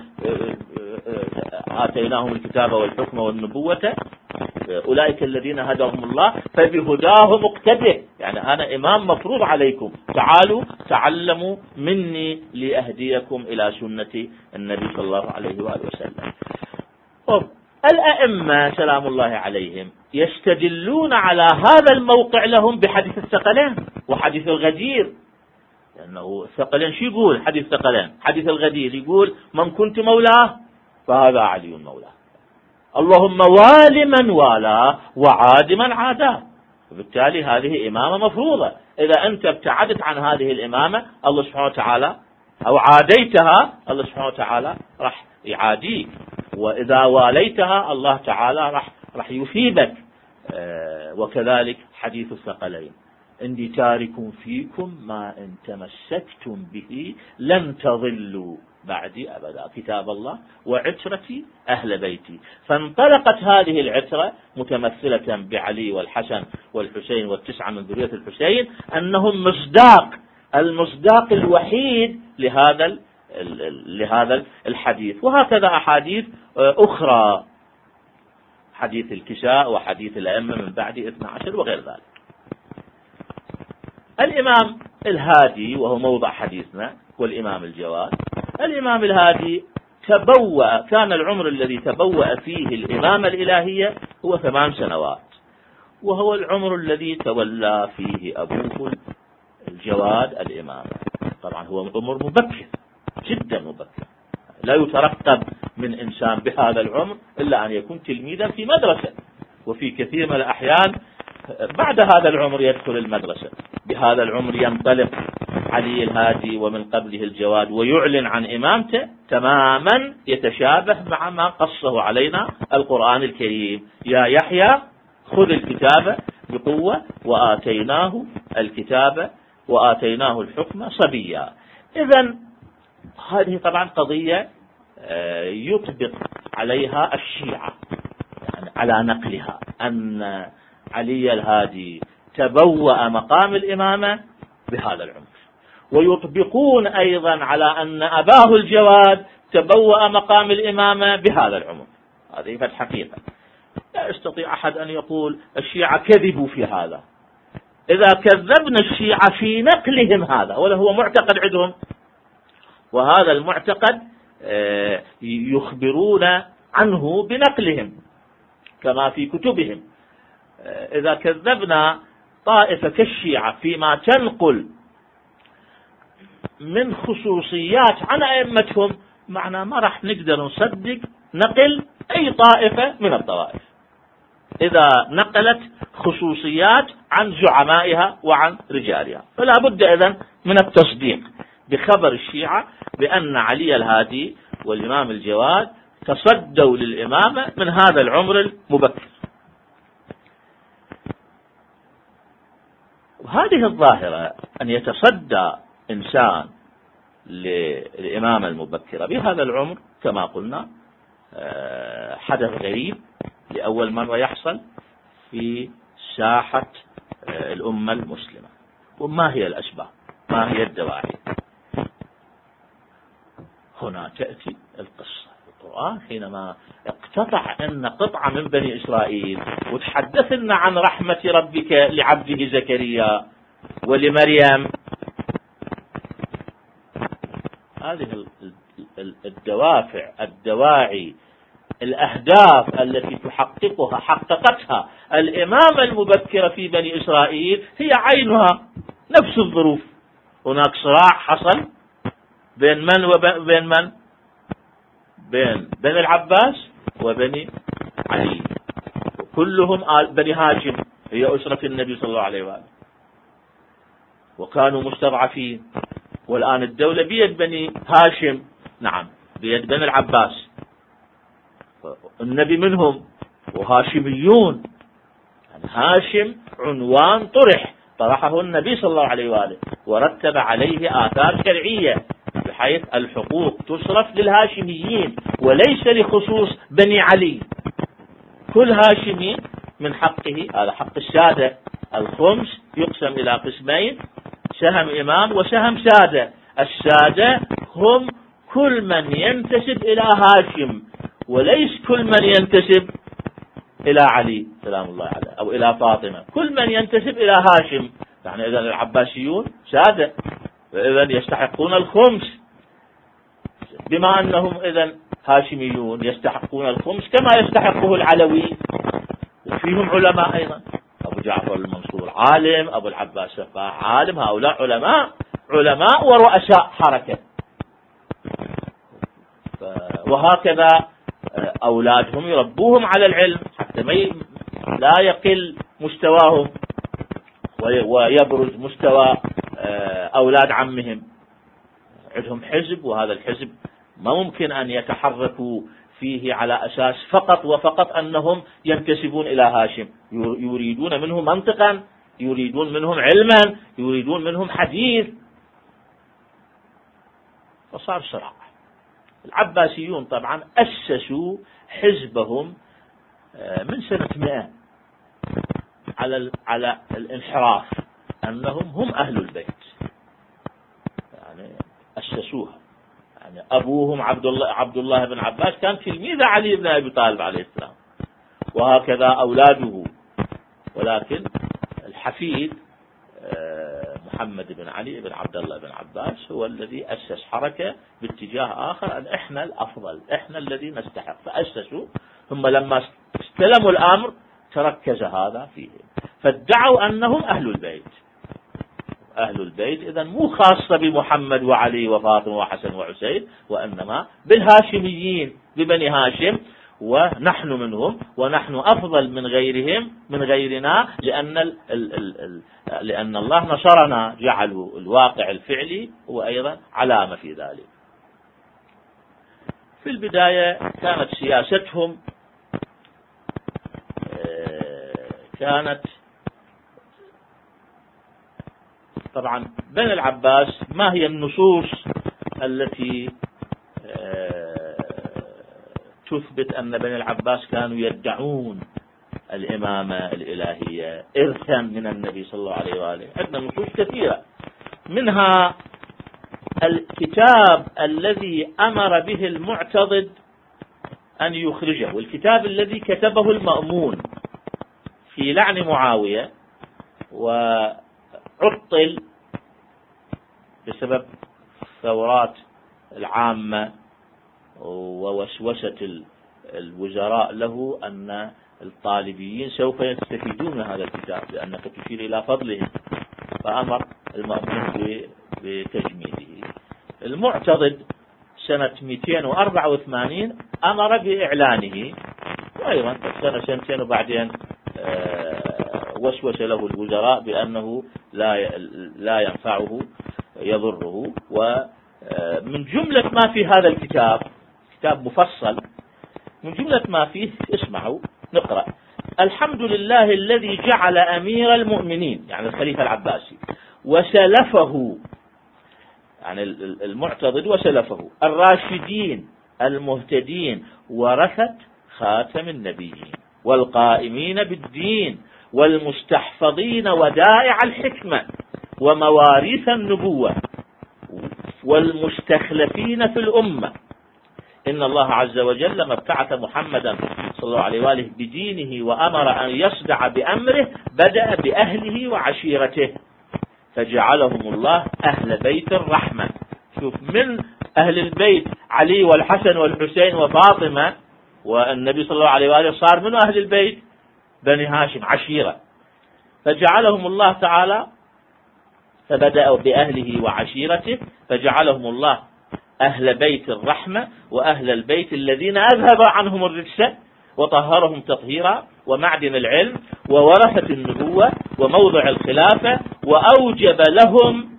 آتيناهم الكتاب والحكم والنبوة أولئك الذين هداهم الله فبهداه مقتده، يعني أنا إمام مفروض عليكم، تعالوا تعلموا مني لأهديكم إلى سنة النبي صلى الله عليه وآله وسلم. الأئمة سلام الله عليهم يستدلون على هذا الموقع لهم بحديث الثقلين وحديث الغدير، لأنه الثقلين شو يقول؟ حديث الثقلين حديث الغدير يقول: من كنت مولاه فهذا علي مولاه، اللهم وال من والاه وعاد من عاداه. وبالتالي هذه إمامة مفروضة، إذا أنت ابتعدت عن هذه الإمامة الله سبحانه وتعالى أو عاديتها الله سبحانه وتعالى راح يعاديك، وإذا واليتها الله تعالى راح راح يثيبك. وكذلك حديث الثقلين: إني تارك فيكم ما إن تمسكتم به لن تضلوا بعدي أبدا، كتاب الله وعترتي أهل بيتي. فانطلقت هذه العترة متمثلة بعلي والحسن والحسين والتسعة من ذرية الحسين أنهم مصداق المصداق الوحيد لهذا لهذا الحديث. وهكذا أحاديث أخرى، حديث الكساء وحديث الأئمة من بعد اثنى عشر وغير ذلك. الإمام الهادي وهو موضع حديثنا والإمام الجواد، الإمام الهادي تبوأ، كان العمر الذي تبوأ فيه الإمامة الإلهية هو ثمان سنوات، وهو العمر الذي تولى فيه أبوه الجواد الإمامة. طبعا هو عمر مبكر جدا مبكر، لا يترقب من إنسان بهذا العمر إلا أن يكون تلميذا في مدرسة، وفي كثير من الأحيان بعد هذا العمر يدخل المدرسة. بهذا العمر ينطلق علي الهادي ومن قبله الجواد ويعلن عن إمامته تماما، يتشابه مع ما قصه علينا القرآن الكريم: يا يحيى خذ الكتاب بقوة وآتيناه الكتاب وآتيناه الحكم صبيا. إذن هذه طبعا قضية يطبق عليها الشيعة، يعني على نقلها أن علي الهادي تبوأ مقام الإمامة بهذا العمر، ويطبقون أيضا على أن أباه الجواد تبوأ مقام الإمامة بهذا العمر. هذه الحقيقة، لا يستطيع أحد أن يقول الشيعة كذبوا في هذا. إذا كذبنا الشيعة في نقلهم هذا، ولا هو معتقد عندهم، وهذا المعتقد يخبرون عنه بنقلهم كما في كتبهم. إذا كذبنا طائفة كالشيعة فيما تنقل من خصوصيات عن أئمتهم، معنا ما راح نقدر نصدق نقل أي طائفة من الطوائف إذا نقلت خصوصيات عن زعمائها وعن رجالها. فلا بد إذن من التصديق بخبر الشيعة بأن علي الهادي والإمام الجواد تصدوا للإمامة من هذا العمر المبكر. وهذه الظاهرة أن يتصدى إنسان للإمامة المبكرة بهذا العمر كما قلنا حدث غريب لأول مرة يحصل في ساحة الأمة المسلمة. وما هي الأسباب؟ ما هي الدواعي؟ هنا تأتي القصة. القرآن حينما اقتطع أن قطعة من بني إسرائيل وتحدثنا عن رحمة ربك لعبده زكريا ولمريم، هذه الدوافع الدواعي الأهداف التي تحققها حققتها الإمامة المبكرة في بني إسرائيل هي عينها نفس الظروف. هناك صراع حصل بين من وبين من؟ بين بني العباس وبني علي، كلهم بني هاشم، هي أسرة النبي صلى الله عليه وآله، وكانوا مستضعفين. والآن الدولة بيد بني هاشم، نعم بيد بني العباس، النبي منهم وهاشميون. يعني هاشم عنوان طرح طرحه النبي صلى الله عليه وآله ورتب عليه آثار شرعية بحيث الحقوق تصرف للهاشميين وليس لخصوص بني علي. كل هاشمي من حقه، هذا حق السادة، الخمس يقسم إلى قسمين: سهم إمام وسهم سادة. السادة هم كل من ينتسب إلى هاشم، وليس كل من ينتسب إلى علي سلام الله عليه أو إلى فاطمة، كل من ينتسب إلى هاشم. يعني إذن العباسيون سادة، إذن يستحقون الخمس، بما أنهم إذن هاشميون يستحقون الخمس كما يستحقه العلوي. وفيهم علماء أيضا، أبو جعفر المنصور عالم، أبو العباس سفاح عالم، هؤلاء علماء علماء ورؤساء حركة. وهكذا أولادهم يربوهم على العلم حتى ما لا يقل مستواهم ويبرز مستوى أولاد عمهم. عندهم حزب، وهذا الحزب ما ممكن أن يتحركوا فيه على أساس فقط وفقط أنهم ينتسبون إلى هاشم، يريدون منهم منطقا، يريدون منهم علما، يريدون منهم حديث، فصار صراع. العباسيون طبعا أسسوا حزبهم من سنة مئة على على الانحراف أنهم هم أهل البيت، يعني أسسوها. يعني أبوهم عبد الله عبد الله بن عباس كان تلميذ علي بن أبي طالب عليه السلام، وهكذا أولاده، ولكن الحفيد محمد بن علي بن عبد الله بن عباس هو الذي أسس حركة باتجاه آخر، أن إحنا الأفضل، إحنا الذي نستحق، فأسسوا. ثم لما استلموا الأمر تركز هذا فيهم، فادعوا أنهم أهل البيت. أهل البيت إذن مو خاصة بمحمد وعلي وفاطمة وحسن وحسين، وإنما بالهاشميين، ببني هاشم، ونحن منهم، ونحن أفضل من غيرهم من غيرنا، لأن ال ال ال ال لأن الله نصرنا، جعلوا الواقع الفعلي هو أيضا علامة في ذلك. في البداية كانت سياستهم كانت طبعا بني العباس، ما هي النصوص التي تثبت أن بني العباس كانوا يدعون الإمامة الإلهية إرثا من النبي صلى الله عليه وآله؟ عندنا نصوص كثيرة، منها الكتاب الذي أمر به المعتضد أن يخرجه، والكتاب الذي كتبه المأمون في لعن معاوية وعطل بسبب الثورات العامة ووسوسة الوزراء له أن الطالبيين سوف يستفيدون من هذا الكتاب لأنك تشير إلى فضله، فأمر المأمون بتجميده. المعتضد سنة مئتين وأربعة وثمانين أمر بإعلانه، وأيضا سنة سنتين وبعدين وسوس له الوزراء بأنه لا لا ينفعه يضره. ومن جملة ما في هذا الكتاب، كتاب مفصل، من جملة ما فيه اسمعوا نقرأ: الحمد لله الذي جعل أمير المؤمنين، يعني الخليفة العباسي، وسلفه، يعني المعتضد وسلفه، الراشدين المهتدين، ورثة خاتم النبيين، والقائمين بالدين، والمستحفظين ودائع الحكمة ومواريث النبوة، والمستخلفين في الأمة. إن الله عز وجل لما ابتعث محمدا صلى الله عليه وآله بدينه وأمر أن يصدع بأمره بدأ بأهله وعشيرته، فجعلهم الله أهل بيت الرحمة. شوف، من أهل البيت علي والحسن والحسين وفاطمة، والنبي صلى الله عليه وآله صار من أهل البيت بني هاشم عشيرة، فجعلهم الله تعالى، فبدأوا بأهله وعشيرته، فجعلهم الله أهل بيت الرحمة وأهل البيت الذين أذهب عنهم الرجس وطهرهم تطهيرا، ومعدن العلم وورثة النبوة وموضع الخلافة، وأوجب لهم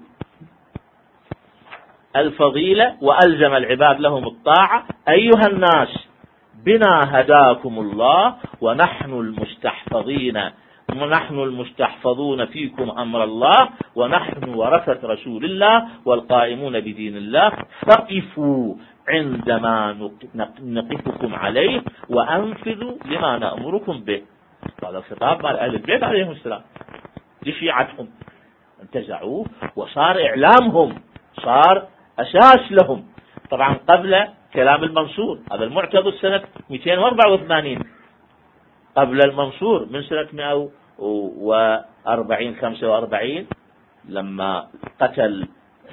الفضيلة وألزم العباد لهم الطاعة. أيها الناس بنا هداكم الله، ونحن المستحفظين ونحن المستحفظون فيكم أمر الله، ونحن ورثة رسول الله والقائمون بدين الله، فقفوا عندما نقفكم عليه وأنفذوا لما نأمركم به. هذا الخطاب مع أهل البيت عليهم السلام، لشيعتهم انتزعوه وصار إعلامهم، صار أساس لهم. طبعا قبل كلام المنصور، هذا المعتضد سنة مئتين وأربعة وثمانين، قبل المنصور من سنة مئة وأربعين خمسة وأربعين لما قتل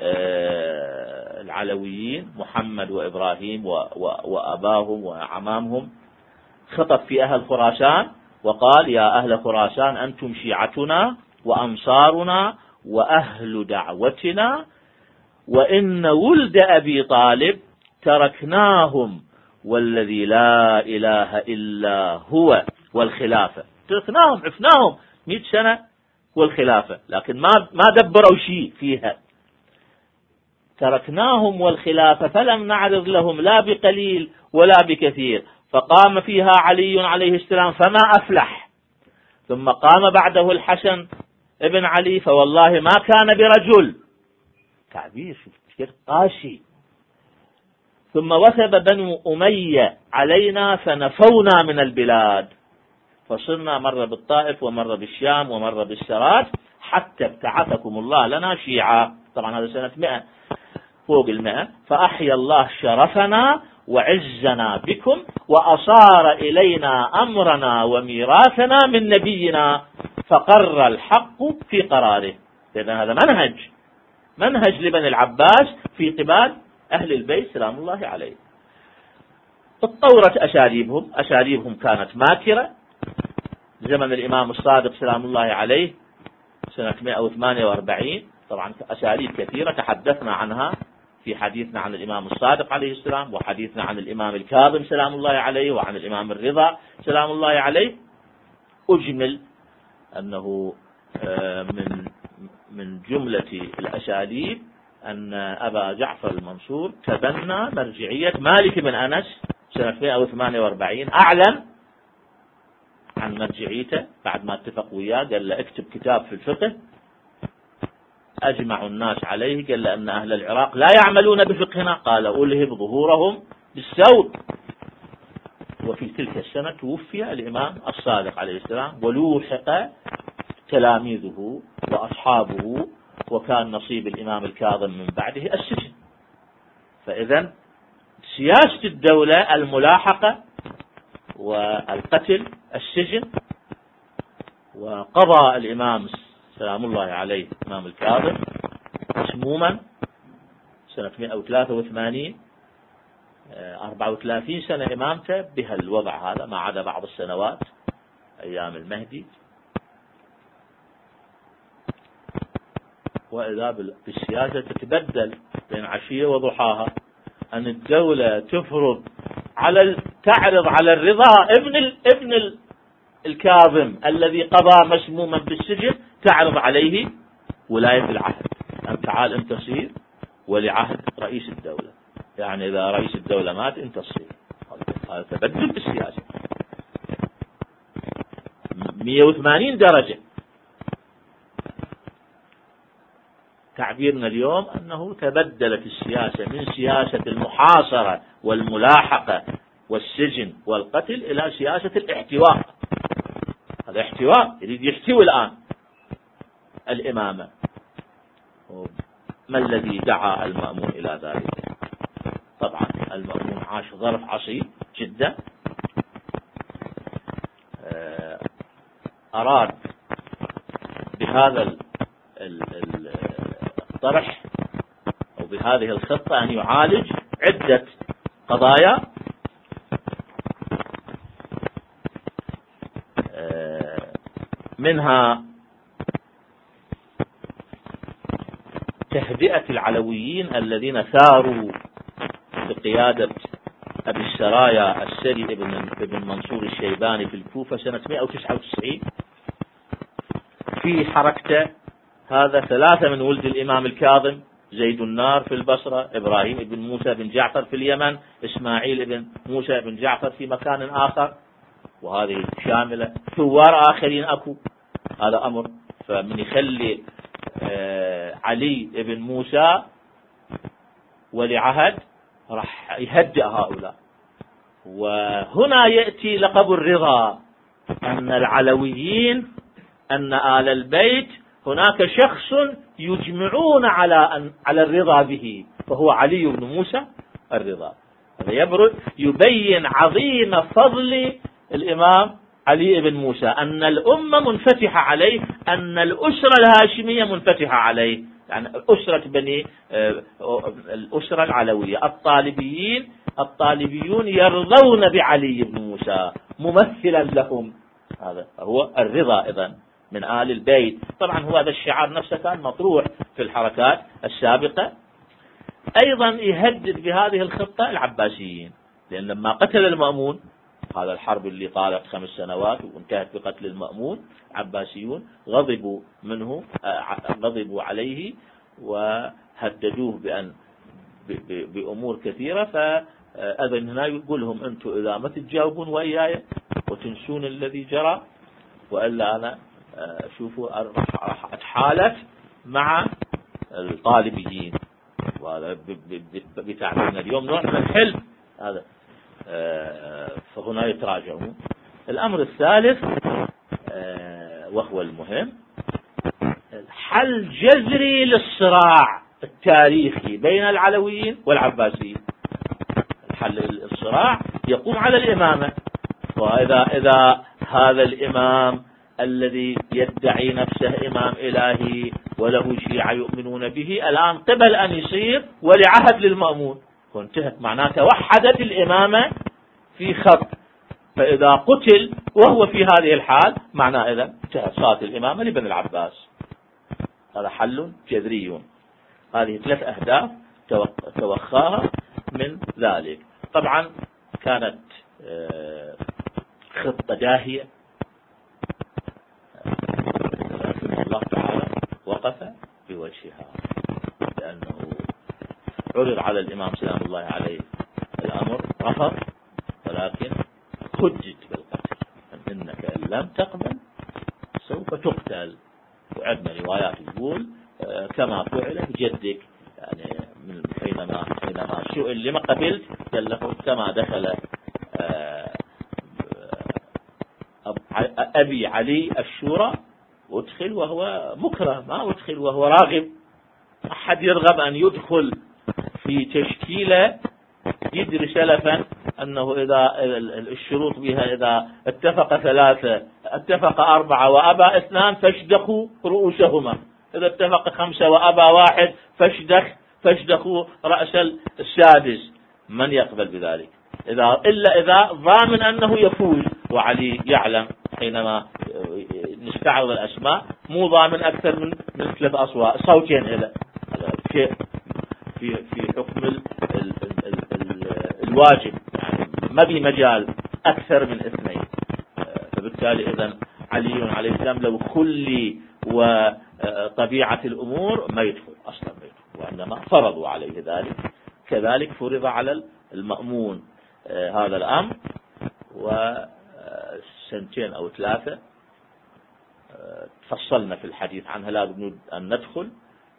العلويين محمد وإبراهيم وأباهم وعمامهم، خطب في أهل خراسان وقال: يا أهل خراسان أنتم شيعتنا وأنصارنا وأهل دعوتنا، وإن ولد أبي طالب تركناهم والذي لا إله إلا هو والخلافة. تركناهم، عفناهم مئة سنة والخلافة، لكن ما ما دبروا شيء فيها. تركناهم والخلافة فلم نعرض لهم لا بقليل ولا بكثير، فقام فيها علي عليه السلام فما أفلح، ثم قام بعده الحسن ابن علي فوالله ما كان برجل. تعبير شوف قاسي. ثم وثب بنو أمية علينا فنفونا من البلاد، فصرنا مرة بالطائف ومرة بالشام ومرة بالسرات، حتى ابتعثكم الله لنا شيعا. طبعا هذا سنة مئة فوق المئة. فأحيا الله شرفنا وعزنا بكم، وأصار إلينا أمرنا وميراثنا من نبينا، فقر الحق في قراره. لأن هذا منهج منهج لبني العباس في قبال أهل البيت سلام الله عليه. تطورت أساليبهم أساليبهم كانت ماكرة. زمن الإمام الصادق سلام الله عليه سنة مئة وثمانية وأربعين، طبعا أساليب كثيرة تحدثنا عنها في حديثنا عن الإمام الصادق عليه السلام، وحديثنا عن الإمام الكاظم سلام الله عليه، وعن الإمام الرضا سلام الله عليه. أجمل أنه من من جملة الأساليب أن أبا جعفر المنصور تبنى مرجعية مالك بن أنس سنة مئة وثمانية وأربعين، أعلن عن مرجعيته بعد ما اتفق وياه، قال له اكتب كتاب في الفقه. أجمع الناس عليه، قال له أن أهل العراق لا يعملون بفقهنا، قال ألهب ظهورهم بالسوء. وفي تلك السنة توفي الإمام الصادق عليه السلام، ولوحق تلاميذه وأصحابه، وكان نصيب الإمام الكاظم من بعده السجن. فإذا سياسة الدولة الملاحقة والقتل السجن. وقضى الإمام سلام الله عليه الإمام الكاظم مسموما سنة مئة وثلاثة وثمانين، أربعة وثلاثين سنة إمامته بها الوضع هذا، ما عدا بعض السنوات أيام المهدي. وإذا بالسياسة تتبدل بين عشية وضحاها، أن الدولة تفرض على تعرض على الرضا ابن ال... ابن ال... الكاظم الذي قضى مسموما بالسجن، تعرض عليه ولاية العهد، أن تعال أنت تصير ولي عهد رئيس الدولة. يعني إذا رئيس الدولة مات أنت تصير. هذا تبدل بالسياسة مئة وثمانين درجة. تعبيرنا اليوم أنه تبدلت السياسة من سياسة المحاصرة والملاحقة والسجن والقتل إلى سياسة الاحتواء. هذا احتواء، يريد يحتوي الآن الإمامة. ما الذي دعا المأمون إلى ذلك؟ طبعا المأمون عاش ظرف عصيب جدا، أراد بهذا الطرح أو بهذه الخطة أن يعالج عدة قضايا، منها تهدئة العلويين الذين ثاروا بقيادة أبي السرايا السري ابن منصور الشيباني في الكوفة سنة مئة وتسعة وتسعين. في حركته هذا ثلاثة من ولد الإمام الكاظم: زيد النار في البصرة، إبراهيم بن موسى بن جعفر في اليمن، إسماعيل بن موسى بن جعفر في مكان آخر، وهذه شاملة ثوار آخرين أكو. هذا أمر. فمن يخلي علي بن موسى ولي عهد راح يهدئ هؤلاء. وهنا يأتي لقب الرضا، أن العلويين أن آل البيت هناك شخص يجمعون على أن على الرضا به، فهو علي بن موسى الرضا. هذا يبرز يبين عظيم فضل الإمام علي بن موسى، أن الأمة منفتحة عليه، أن الأسرة الهاشمية منفتحة عليه، يعني أسرة بني الأسرة العلوية الطالبيين الطالبيون يرضون بعلي بن موسى ممثلا لهم. هذا هو الرضا إذن من آل البيت. طبعا هو هذا الشعار نفسه كان مطروح في الحركات السابقة. أيضا يهدد بهذه الخطة العباسيين، لأن لما قتل المأمون، هذا الحرب اللي طالت خمس سنوات وانتهت بقتل المأمون، عباسيون غضبوا منه غضبوا عليه وهددوه بأن بأمور كثيرة. فأذن هنا يقول لهم أنتم إذا ما تتجاوبون وياي وتنسون الذي جرى وإلا أنا شوفوا راح أتحالف مع الطالبيين، وهذا بتعبيرنا اليوم نوع من الحلف هذا. فهنا يتراجعون. الأمر الثالث وهو المهم، حل جذري للصراع التاريخي بين العلويين والعباسيين. حل الصراع يقوم على الإمامة، وإذا إذا هذا الإمام الذي يدعي نفسه إمام إلهي وله شيعة يؤمنون به الآن قبل أن يصير ولي عهد للمأمون، وانتهت معناته وحدت الإمامة في خط. فإذا قتل وهو في هذه الحال معناه إذا انتهت صارت الإمامة لبن العباس. هذا حل جذري. هذه ثلاث أهداف توخاها من ذلك. طبعا كانت خطة داهية، لكن الله تعالى وقف بوجهها، لأنه عرض على الإمام سلام الله عليه الأمر رفض، ولكن هدد بالقتل، إنك إن لم تقبل سوف تقتل. وعندنا روايات تقول كما فعل بجدك، يعني من حينما حينما سئل لما قبلت قال له كما دخل أبي علي الشورى أدخل وهو مكره، ما أدخل وهو راغب. أحد يرغب أن يدخل في تشكيلة يدري سلفا أنه إذا الشروط بها إذا اتفق ثلاثة اتفق أربعة وأبى اثنان فاشدخوا رؤوسهما، إذا اتفق خمسة وأبى واحد فاشدخ فاشدخوا رأس السادس. من يقبل بذلك؟ إذا إلا إذا ضامن أنه يفوز. وعلي يعلم حينما نستعرض الأسماء مو ضامن أكثر من من ثلاث أصوات صوتين. إلى هذا شيء في في حكم ال ال ال ال الواجب، يعني ما في مجال أكثر من اثنين. فبالتالي إذا علي عليه السلام لو خلي وطبيعة الأمور ما يدخل أصلا ما يدخل، وإنما فرضوا عليه ذلك. كذلك فرض على المأمون هذا الأمر. وسنتين أو ثلاثة تفصلنا في الحديث عنها لا نريد أن ندخل.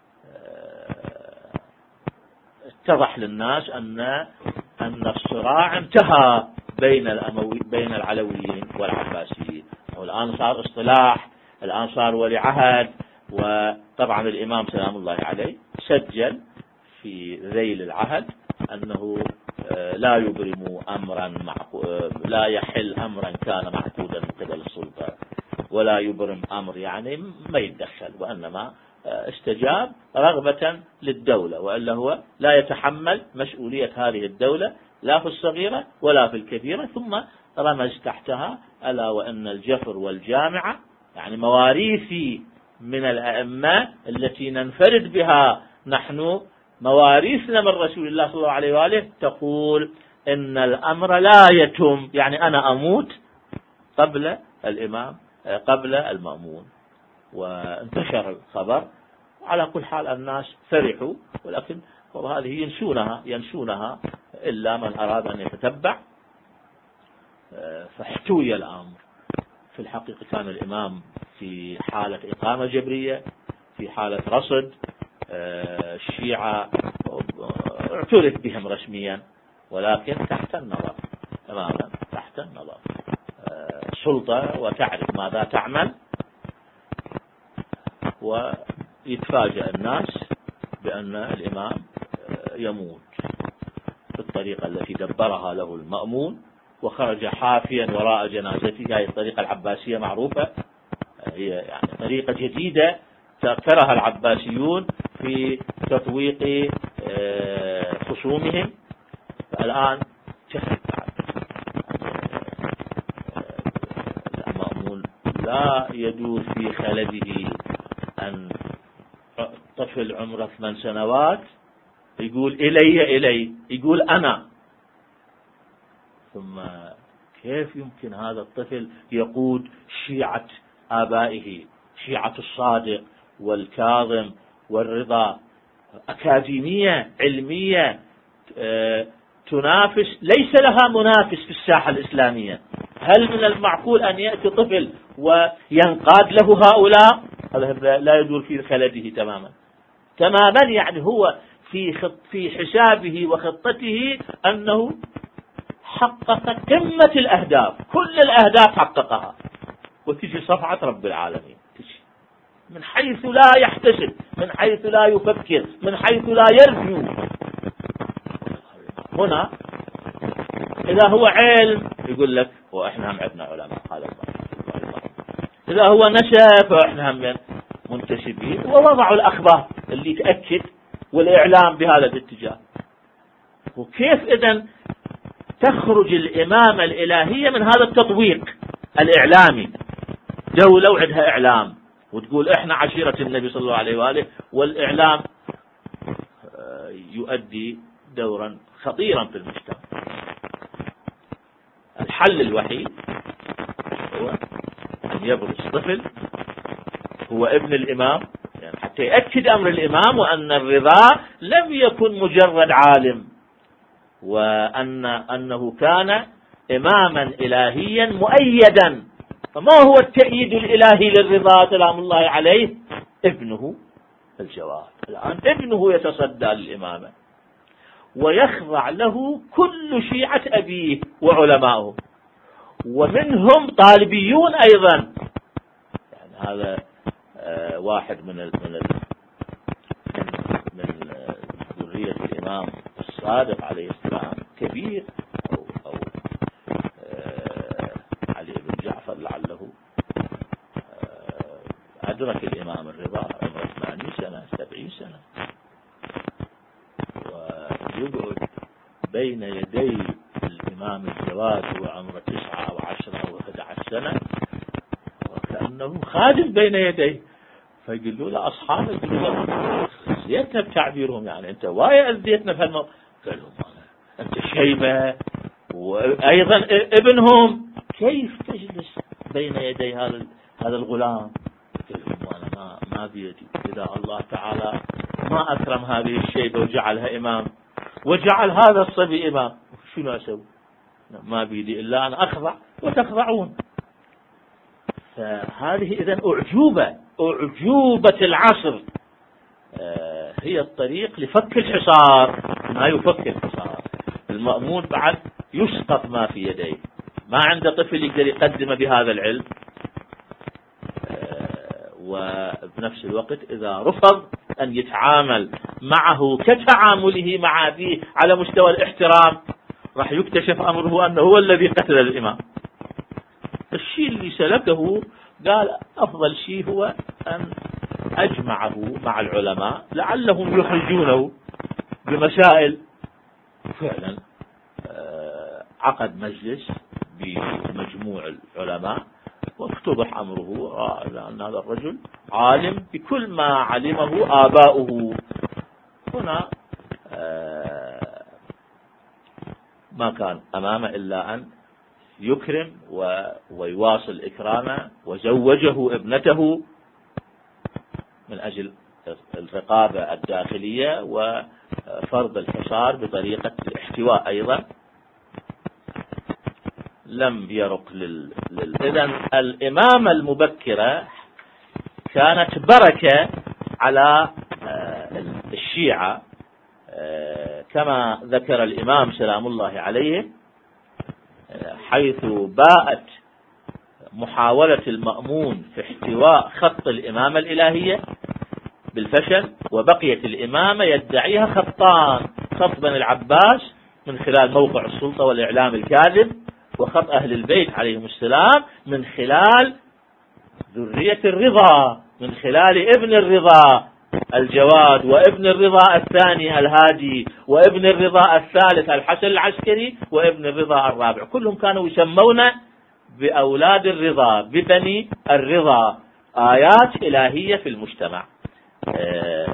اتضح للناس أن أن الصراع انتهى بين الأموي بين العلويين والعباسيين، والآن صار اصطلاح، الآن صار ولي عهد. وطبعا الإمام سلام الله عليه سجل في ذيل العهد أنه لا يبرم أمرا لا يحل أمرا كان معقودا من قبل السلطة، ولا يبرم أمر يعني ما يتدخل، وإنما استجاب رغبة للدولة، وإلا هو لا يتحمل مسؤولية هذه الدولة لا في الصغيرة ولا في الكبيرة. ثم رمز تحتها ألا وأن الجفر والجامعة يعني مواريثي من الأئمة التي ننفرد بها نحن، مواريثنا من رسول الله صلى الله عليه وآله تقول إن الأمر لا يتم، يعني أنا أموت قبل الإمام قبل المأمون. وانتشر الخبر. على كل حال الناس فرحوا، ولكن هذه ينسونها ينسونها إلا من أراد أن يتتبع. فاحتوي الأمر. في الحقيقة كان الإمام في حالة إقامة جبرية، في حالة رصد. الشيعة اعترف بهم رسميا، ولكن تحت النظر تماما تحت النظر. سلطة وتعرف ماذا تعمل، ويتفاجأ الناس بأن الإمام يموت بالطريقة التي دبرها له المأمون، وخرج حافيا وراء جنازته. هذه الطريقة العباسية معروفة، هي يعني طريقة جديدة ابتكرها العباسيون في تطويق خصومهم. الآن جهد المأمون لا يدور في خلده أن طفل عمره ثمان سنوات يقول إلي إلي يقول أنا. ثم كيف يمكن هذا الطفل يقود شيعة آبائه، شيعة الصادق والكاظم والرضا، أكاديمية علمية تنافس، ليس لها منافس في الساحة الإسلامية. هل من المعقول أن يأتي طفل وينقاد له هؤلاء؟ هذا لا يدور في خلده تماما تماما. يعني هو في خط في حسابه وخطته أنه حقق قمة الأهداف، كل الأهداف حققها، وتجي صفعة رب العالمين، تجي من حيث لا يحتسب، من حيث لا يفكر، من حيث لا يرجو. هنا إذا هو علم يقول لك وإحنا هم عندنا علماء، قال الله. إذا هو نشأ فإحنا هم منتسبين، ووضعوا الأخبار اللي تأكد والإعلام بهذا الاتجاه. وكيف إذن تخرج الإمامة الإلهية من هذا التطويق الإعلامي؟ دولة وعدها إعلام وتقول إحنا عشيرة النبي صلى الله عليه وآله، والإعلام يؤدي دورا خطيرا في المجتمع. الحل الوحيد هو أن يبرز طفل هو ابن الإمام، يعني حتى يأكد أمر الإمام وأن الرضا لم يكن مجرد عالم، وأن أنه كان إماما إلهيا مؤيدا. فما هو التأييد الإلهي للرضا سلام الله عليه؟ ابنه الجواد. الآن ابنه يتصدى للإمامة ويخضع له كل شيعة أبيه وعلمائه، ومنهم طالبيون أيضا. يعني هذا آه واحد من ال من ال من ذرية الإمام الصادق عليه السلام كبير، أو, أو آه علي بن جعفر لعله آه أدرك الإمام الرضا عمره ثمانين سنة سبعين سنة، ويقعد بين يدي الإمام الجواد وعمره تسعة أو عشرة أو أحد عشر سنة، وكأنه خادم بين يديه. فيقولوا له أصحابه، يقولوا له أذيتنا بتعبيرهم، يعني أنت وايد أذيتنا في هالموضوع. قال لهم أنت شيبة وأيضا ابنهم، كيف تجلس بين يدي هذا هذا الغلام؟ قال لهم أنا ما ما بيدي، إذا الله تعالى ما أكرم هذه الشيبة وجعلها إمام وجعل هذا الصبي إمام، شنو أسوي؟ ما بيدي إلا أن أخضع وتخضعون. فهذه إذن أعجوبة أعجوبة العصر، آه هي الطريق لفك الحصار. ما يفك الحصار المأمون بعد يسقط ما في يديه، ما عنده طفل يقدر يقدم بهذا العلم، آه وبنفس الوقت إذا رفض أن يتعامل معه كتعامله مع أبيه على مستوى الاحترام، راح يكتشف أمره أنه هو الذي قتل الإمام. الشيء اللي سلكه قال أفضل شيء هو أن أجمعه مع العلماء لعلهم يخرجونه بمسائل. فعلا عقد مجلس بمجموع العلماء وافتضح أمره أن هذا الرجل عالم بكل ما علمه آباؤه. هنا ما كان أمامه إلا أن يكرم ويواصل إكرامه، وزوجه ابنته من أجل الرقابة الداخلية وفرض الحصار بطريقة الاحتواء أيضا. لم يرق لل... لل... إذن الإمامة المبكرة كانت بركة على الشيعة، كما ذكر الإمام سلام الله عليه، حيث باءت محاولة المأمون في احتواء خط الإمامة الإلهية بالفشل، وبقيت الإمامة يدعيها خطان: خط بني العباس من خلال موقع السلطة والإعلام الكاذب، وخط أهل البيت عليهم السلام من خلال ذرية الرضا، من خلال ابن الرضا الجواد، وابن الرضا الثاني الهادي، وابن الرضا الثالث الحسن العسكري، وابن الرضا الرابع. كلهم كانوا يسمون بأولاد الرضا، ببني الرضا، آيات إلهية في المجتمع. آه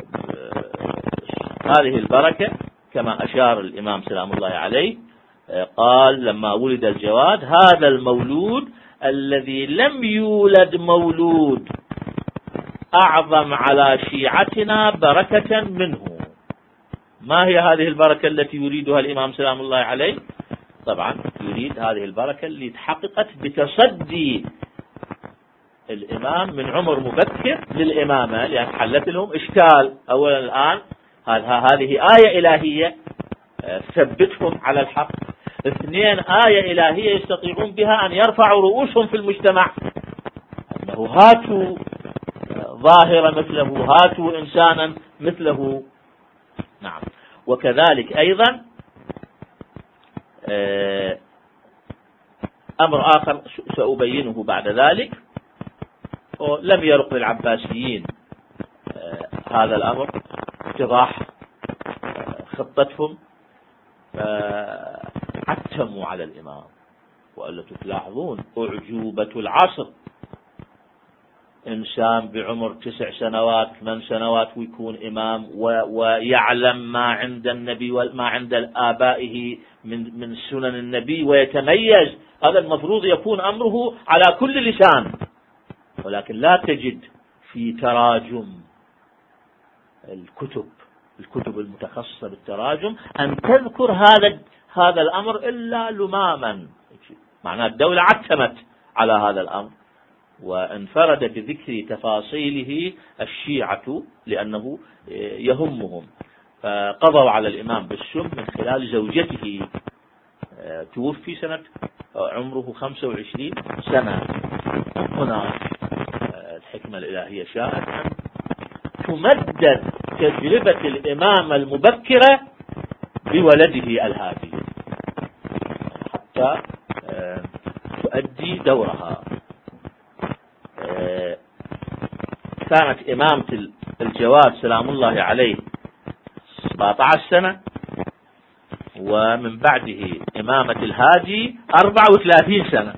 آه هذه البركة كما أشار الإمام سلام الله عليه، آه قال لما ولد الجواد: هذا المولود الذي لم يولد مولود أعظم على شيعتنا بركة منه. ما هي هذه البركة التي يريدها الإمام سلام الله عليه؟ طبعا يريد هذه البركة اللي تحققت بتصدي الإمام من عمر مبكر للإمامة، لأن حلت لهم إشكال. أولا الآن هذه آية إلهية ثبتهم على الحق، اثنين آية إلهية يستطيعون بها أن يرفعوا رؤوسهم في المجتمع، أنه هاتوا ظاهرة مثله، هاتوا إنسانا مثله. نعم. وكذلك أيضا أمر آخر سأبينه بعد ذلك، لم يرق للعباسيين هذا الأمر اتضاح خطتهم، فعتموا على الإمام. وألا تلاحظون أعجوبة العصر، إنسان بعمر تسع سنوات ثمان سنوات ويكون إمام ويعلم ما عند النبي وما عند آبائه من من سنن النبي ويتميز، هذا المفروض يكون أمره على كل لسان. ولكن لا تجد في تراجم الكتب الكتب المتخصصة بالتراجم أن تذكر هذا هذا الأمر إلا لماما. معناه الدولة عتمت على هذا الأمر، وانفرد بذكر تفاصيله الشيعة لأنه يهمهم، فقضوا على الإمام بالسم من خلال زوجته. توفي سنة عمره خمسة وعشرين سنة. هنا الحكمة الإلهية شاءت أن تمدد تجربة الإمامة المبكرة بولده الهادي حتى تؤدي دورها. كانت إمامة الجواد سلام الله عليه سبعة عشر سنة، ومن بعده إمامة الهادي أربعة وثلاثين سنة،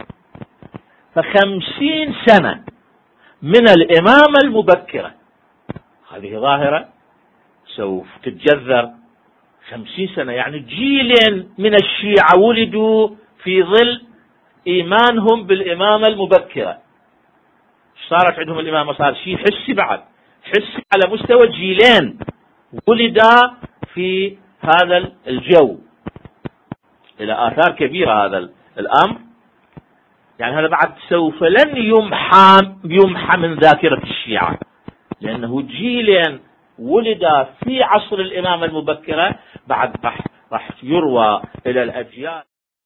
فخمسين سنة من الإمامة المبكرة. هذه ظاهرة سوف تتجذر. خمسين سنة يعني جيل من الشيعة ولدوا في ظل إيمانهم بالإمامة المبكرة. صارت عندهم الإمامة، صار شيء حسي، بعد حسي على مستوى جيلين ولدا في هذا الجو، إلى آثار كبيرة هذا الأمر. يعني هذا بعد سوف لن يمحى يمحى من ذاكرة الشيعة، لأنه جيلين ولدا في عصر الإمامة المبكرة، بعد راح راح يروى إلى الأجيال.